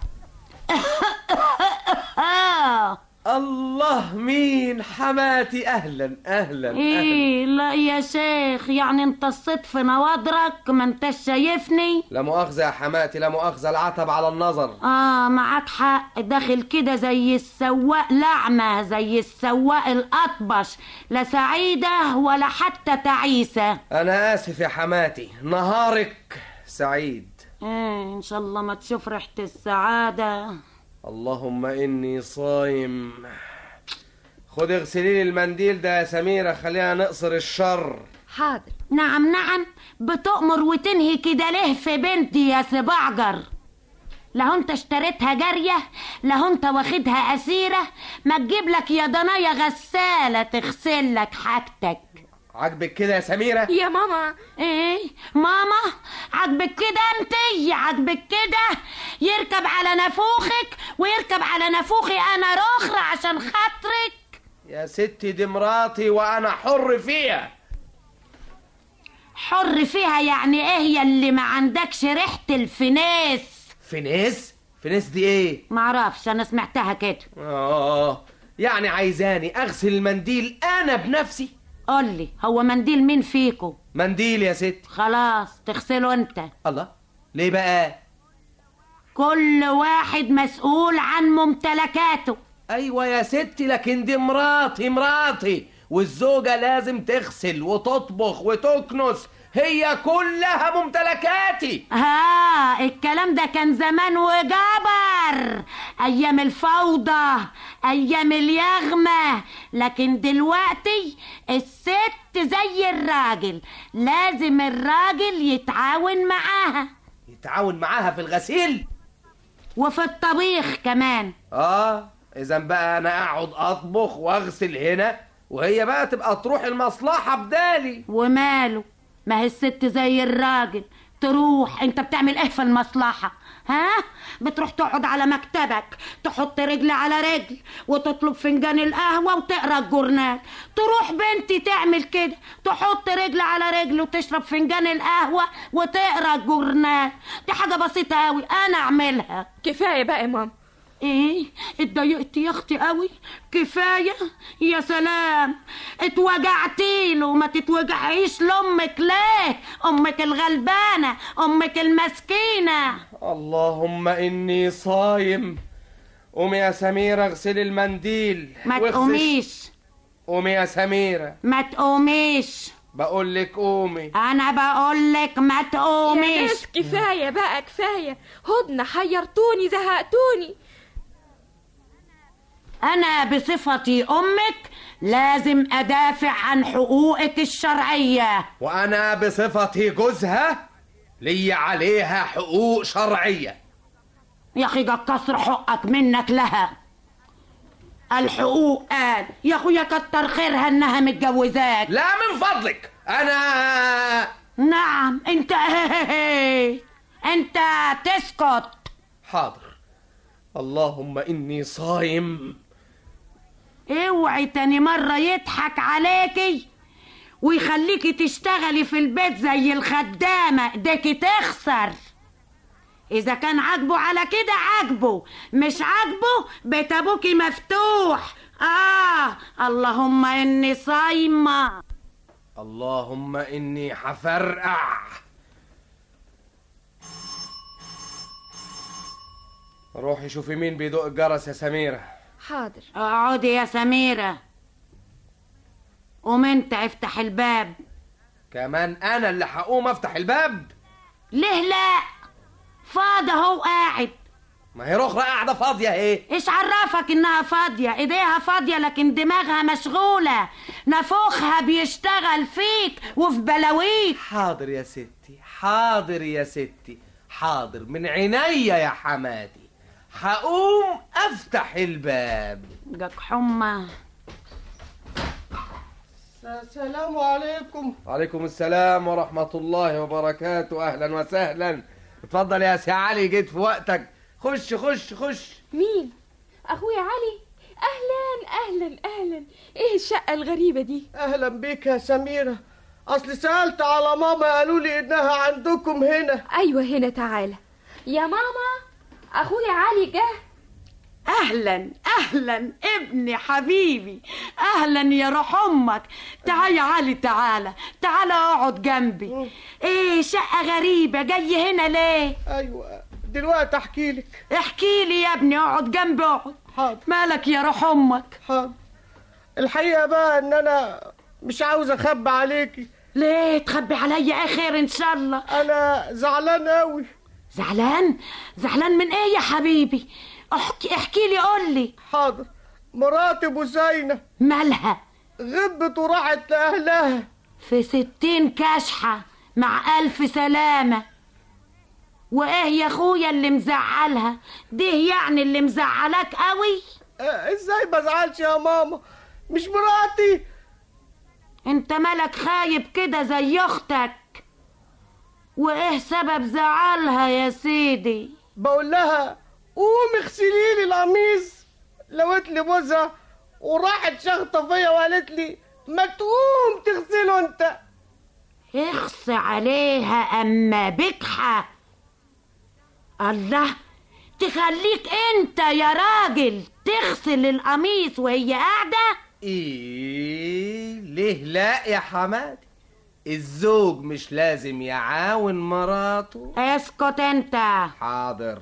الله، مين حماتي؟ اهلا اهلا ايه اهلا. لا يا شيخ، يعني انت الصيت في نواضرك ما انتش شايفني؟ لا مؤاخذة يا حماتي، لا مؤاخذة، العتب على النظر. اه معاك حق، داخل كده زي السواق لعمة، زي السواق الأطبش، لا سعيدة ولا حتى تعيسة. انا اسف يا حماتي، نهارك سعيد. ايه ان شاء الله ما تشوف ريحة السعادة. اللهم اني صايم. خد اغسلي لي المنديل ده يا سميرة، خلينا نقصر الشر. حاضر. نعم نعم، بتؤمر وتنهي كده ليه في بنتي يا سبعجر؟ لو انت اشتريتها جارية، لو انت واخدها اسيرة، ما تجيب لك يا ضنايا غسالة تغسل لك حاجتك. عاجبك كده يا سميرة؟ يا ماما. ايه ماما؟ عاجبك كده انتي؟ عاجبك كده يركب على نافوخك ويركب على نافوخي انا رخرة عشان خاطرك؟ يا ستي دي مراتي وانا حر فيها. حر فيها يعني ايه يا اللي ما عندكش ريحة الفناس؟ فناس؟ فناس دي ايه؟ معرفش، انا سمعتها كده. اه يعني عايزاني اغسل المنديل انا بنفسي؟ قولي، هو منديل مين فيكو؟ منديل يا ستي. خلاص تغسله انت. الله، ليه بقى؟ كل واحد مسؤول عن ممتلكاته. ايوه يا ستي، لكن دي مراتي مراتي، والزوجة لازم تغسل وتطبخ وتكنس، هي كلها ممتلكاتي. ها الكلام ده كان زمان وجبر، ايام الفوضى، ايام اليغمة. لكن دلوقتي الست زي الراجل، لازم الراجل يتعاون معاها. يتعاون معاها في الغسيل وفي الطبيخ كمان. اه اذا بقى انا اقعد اطبخ واغسل هنا، وهي بقى تبقى تروح المصلحة بدالي. وماله، ما هي الست زي الراجل تروح. انت بتعمل ايه في المصلحة؟ ها؟ بتروح تقعد على مكتبك، تحط رجل على رجل وتطلب فنجان القهوة وتقرا الجورنال. تروح بنتي تعمل كده، تحط رجل على رجل وتشرب فنجان القهوة وتقرا الجورنال. دي حاجة بسيطة قوي انا اعملها. كفاية بقى يا ماما. ايه اتضايقتي يا اختي قوي؟ كفايه؟ يا سلام، اتوجعتي له. ما تتوجعيش لامك ليه؟ امك الغلبانه، امك المسكينه. اللهم اني صايم. قومي يا سميره اغسلي المنديل. ما تقوميش. قومي يا سميره. ما تقوميش. بقول لك قومي. انا بقول لك ما تقوميش. يا ناس كفايه بقى كفايه. هدنه حيرتوني زهقتوني. أنا بصفتي أمك لازم أدافع عن حقوقك الشرعية. وأنا بصفتي جوزها لي عليها حقوق شرعية. يا أخي ده كسر حقك منك لها. الحقوق قال يا أخويا كتر خيرها إنها متجوزاك. لا من فضلك أنا. نعم أنت أنت تسكت. حاضر. اللهم إني صايم. اوعي تاني مرة يضحك عليكي ويخليكي تشتغلي في البيت زي الخدامة. ديكي تخسر. اذا كان عاجبه على كده عاجبه، مش عاجبه بيت ابوكي مفتوح. اه اللهم اني صايمة. اللهم اني حفرقع. روحي شوفي مين بيدق الجرس يا سميرة. حاضر. اقعدي يا سميرة. قوم انت افتح الباب. كمان انا اللي هقوم افتح الباب؟ ليه لا؟ فاضي اهو قاعد. ما هي رخرة قاعدة فاضية اهي. ايش عرفك انها فاضية؟ ايديها فاضية لكن دماغها مشغولة. نفوخها بيشتغل فيك وفي بلاويك. حاضر يا ستي، حاضر يا ستي، حاضر من عينيا يا حمادي. هقوم افتح الباب. جاك حمى. السلام عليكم. وعليكم السلام ورحمة الله وبركاته. اهلا وسهلا. اتفضل يا سي علي، جيت في وقتك. خش خش خش. مين؟ اخويا علي. اهلا اهلا اهلا. ايه الشقة الغريبة دي؟ اهلا بيك يا سميرة. اصل سألت على ماما قالوا لي انها عندكم هنا. ايوه هنا. تعالى يا ماما، اخويا علي جه. اهلا اهلا ابني حبيبي. اهلا يا روح امك. تعال يا علي، تعالى تعالى اقعد جنبي. ايه شقة غريبة، جاي هنا ليه؟ ايوه دلوقتي احكي لك. احكي لي يا ابني، اقعد جنبي اقعد. حاضر. مالك يا روح امك؟ حاضر. الحقيقة بقى ان انا مش عاوز اخبي عليكي. ليه تخبي عليا؟ ايه خير ان شاء الله. انا زعلان قوي. زعلان؟ زعلان من ايه يا حبيبي؟ احكي احكي لي قول لي. حاضر. مراتي بوسينة. مالها؟ غبت وراحت لاهلها في ستين كشحة مع الف سلامة. وايه يا اخويا اللي مزعلها دي؟ يعني اللي مزعلاك قوي؟ اه ازاي بزعلش يا ماما؟ مش مراتي. انت مالك خايب كده زي اختك؟ وايه سبب زعلها يا سيدي؟ بقول لها قومي اغسلي لي القميص، لوت لي بوزها وراحت شخطه فيا وقالت لي ما تقوم تغسله انت. اخص عليها اما بكحه. الله، تخليك انت يا راجل تغسل القميص وهي قاعده؟ ايه ليه لا يا حمادي؟ الزوج مش لازم يعاون مراته؟ اسكت انت. حاضر.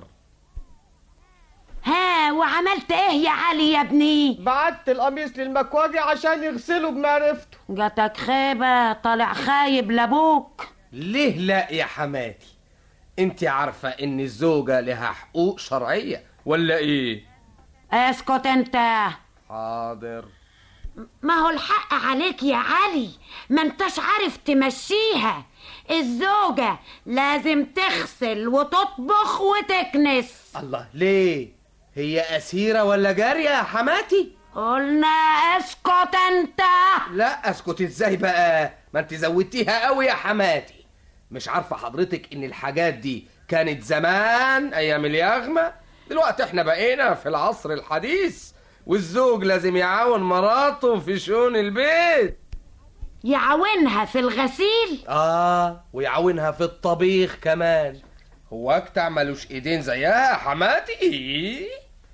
ها وعملت ايه يا علي يا ابني؟ بعت القميص للمكواجي عشان يغسله بمعرفته. جاتك خيبة، طالع خايب لابوك. ليه لا يا حماتي؟ انت عارفة ان الزوجة لها حقوق شرعية ولا ايه؟ اسكت انت. حاضر. ما هو الحق عليك يا علي، ما انتش عارف تمشيها. الزوجة لازم تغسل وتطبخ وتكنس. الله، ليه؟ هي أسيرة ولا جارية يا حماتي؟ قلنا اسكت انت. لا اسكت ازاي بقى؟ ما انت زودتيها قوي يا حماتي. مش عارفة حضرتك ان الحاجات دي كانت زمان ايام اليغمة؟ دلوقتي احنا بقينا في العصر الحديث، والزوج لازم يعاون مراته في شؤون البيت. يعاونها في الغسيل؟ اه، ويعاونها في الطبيخ كمان. هو اكتع ملوش ايدين زيها يا حماتي؟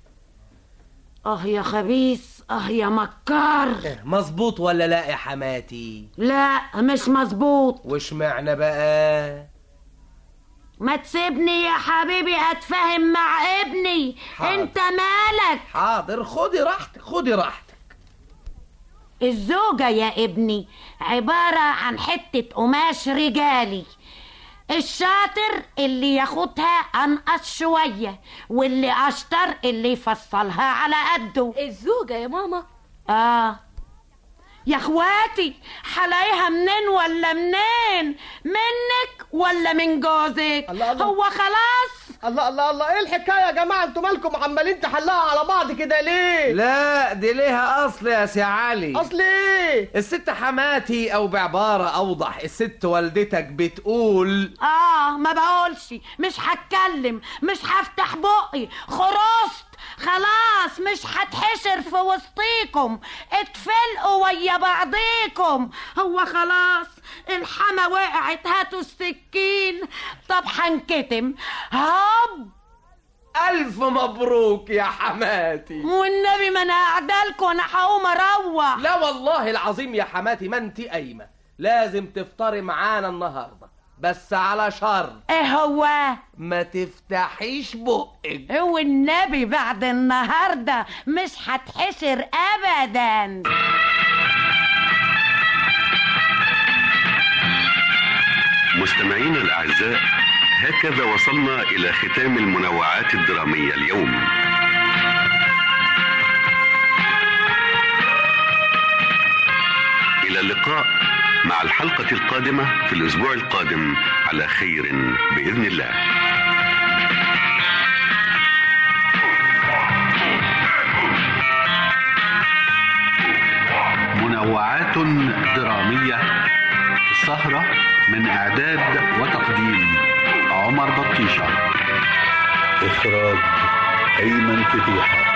اه يا خبيث، اه يا مكار. مظبوط ولا لا يا حماتي؟ لا مش مظبوط. وش معنى بقى؟ ما تسيبني يا حبيبي اتفاهم مع ابني. حاضر. انت مالك؟ حاضر، خدي راحتك خدي راحتك. الزوجة يا ابني عبارة عن حتة قماش رجالي. الشاطر اللي ياخدها انقص شوية، واللي اشطر اللي يفصلها على قده. الزوجة يا ماما؟ اه يا اخواتي، حلاقيها منين ولا منين؟ منك ولا من جوزك؟ الله الله. هو خلاص. الله الله الله، ايه الحكايه يا جماعه؟ انتوا مالكم عمالين تحلقوا على بعض كده ليه؟ لا دي ليها اصل يا سي علي. اصل ايه؟ الست حماتي، او بعباره اوضح الست والدتك بتقول. اه ما بقولش، مش هتكلم، مش هفتح بقي، خرست خلاص، مش هتحشر في وسطيكم، اتفلقوا ويا بعضيكم. هو خلاص الحما وقعت، هاتوا السكين. طب هنكتم. هوب. الف مبروك يا حماتي. والنبي ما انا قاعدالكم، انا هقوم اروح. لا والله العظيم يا حماتي ما انت قايمه، لازم تفطري معانا النهارده، بس على شرط. ايه هو؟ ما تفتحيش بقك. هو النبي بعد النهارده مش هتحشر ابدا. مستمعينا الأعزاء، هكذا وصلنا إلى ختام المنوعات الدرامية اليوم. إلى اللقاء مع الحلقة القادمة في الأسبوع القادم على خير بإذن الله. منوعات درامية، سهرة من إعداد وتقديم عمر بطيشة، إخراج أيمن فتيحة.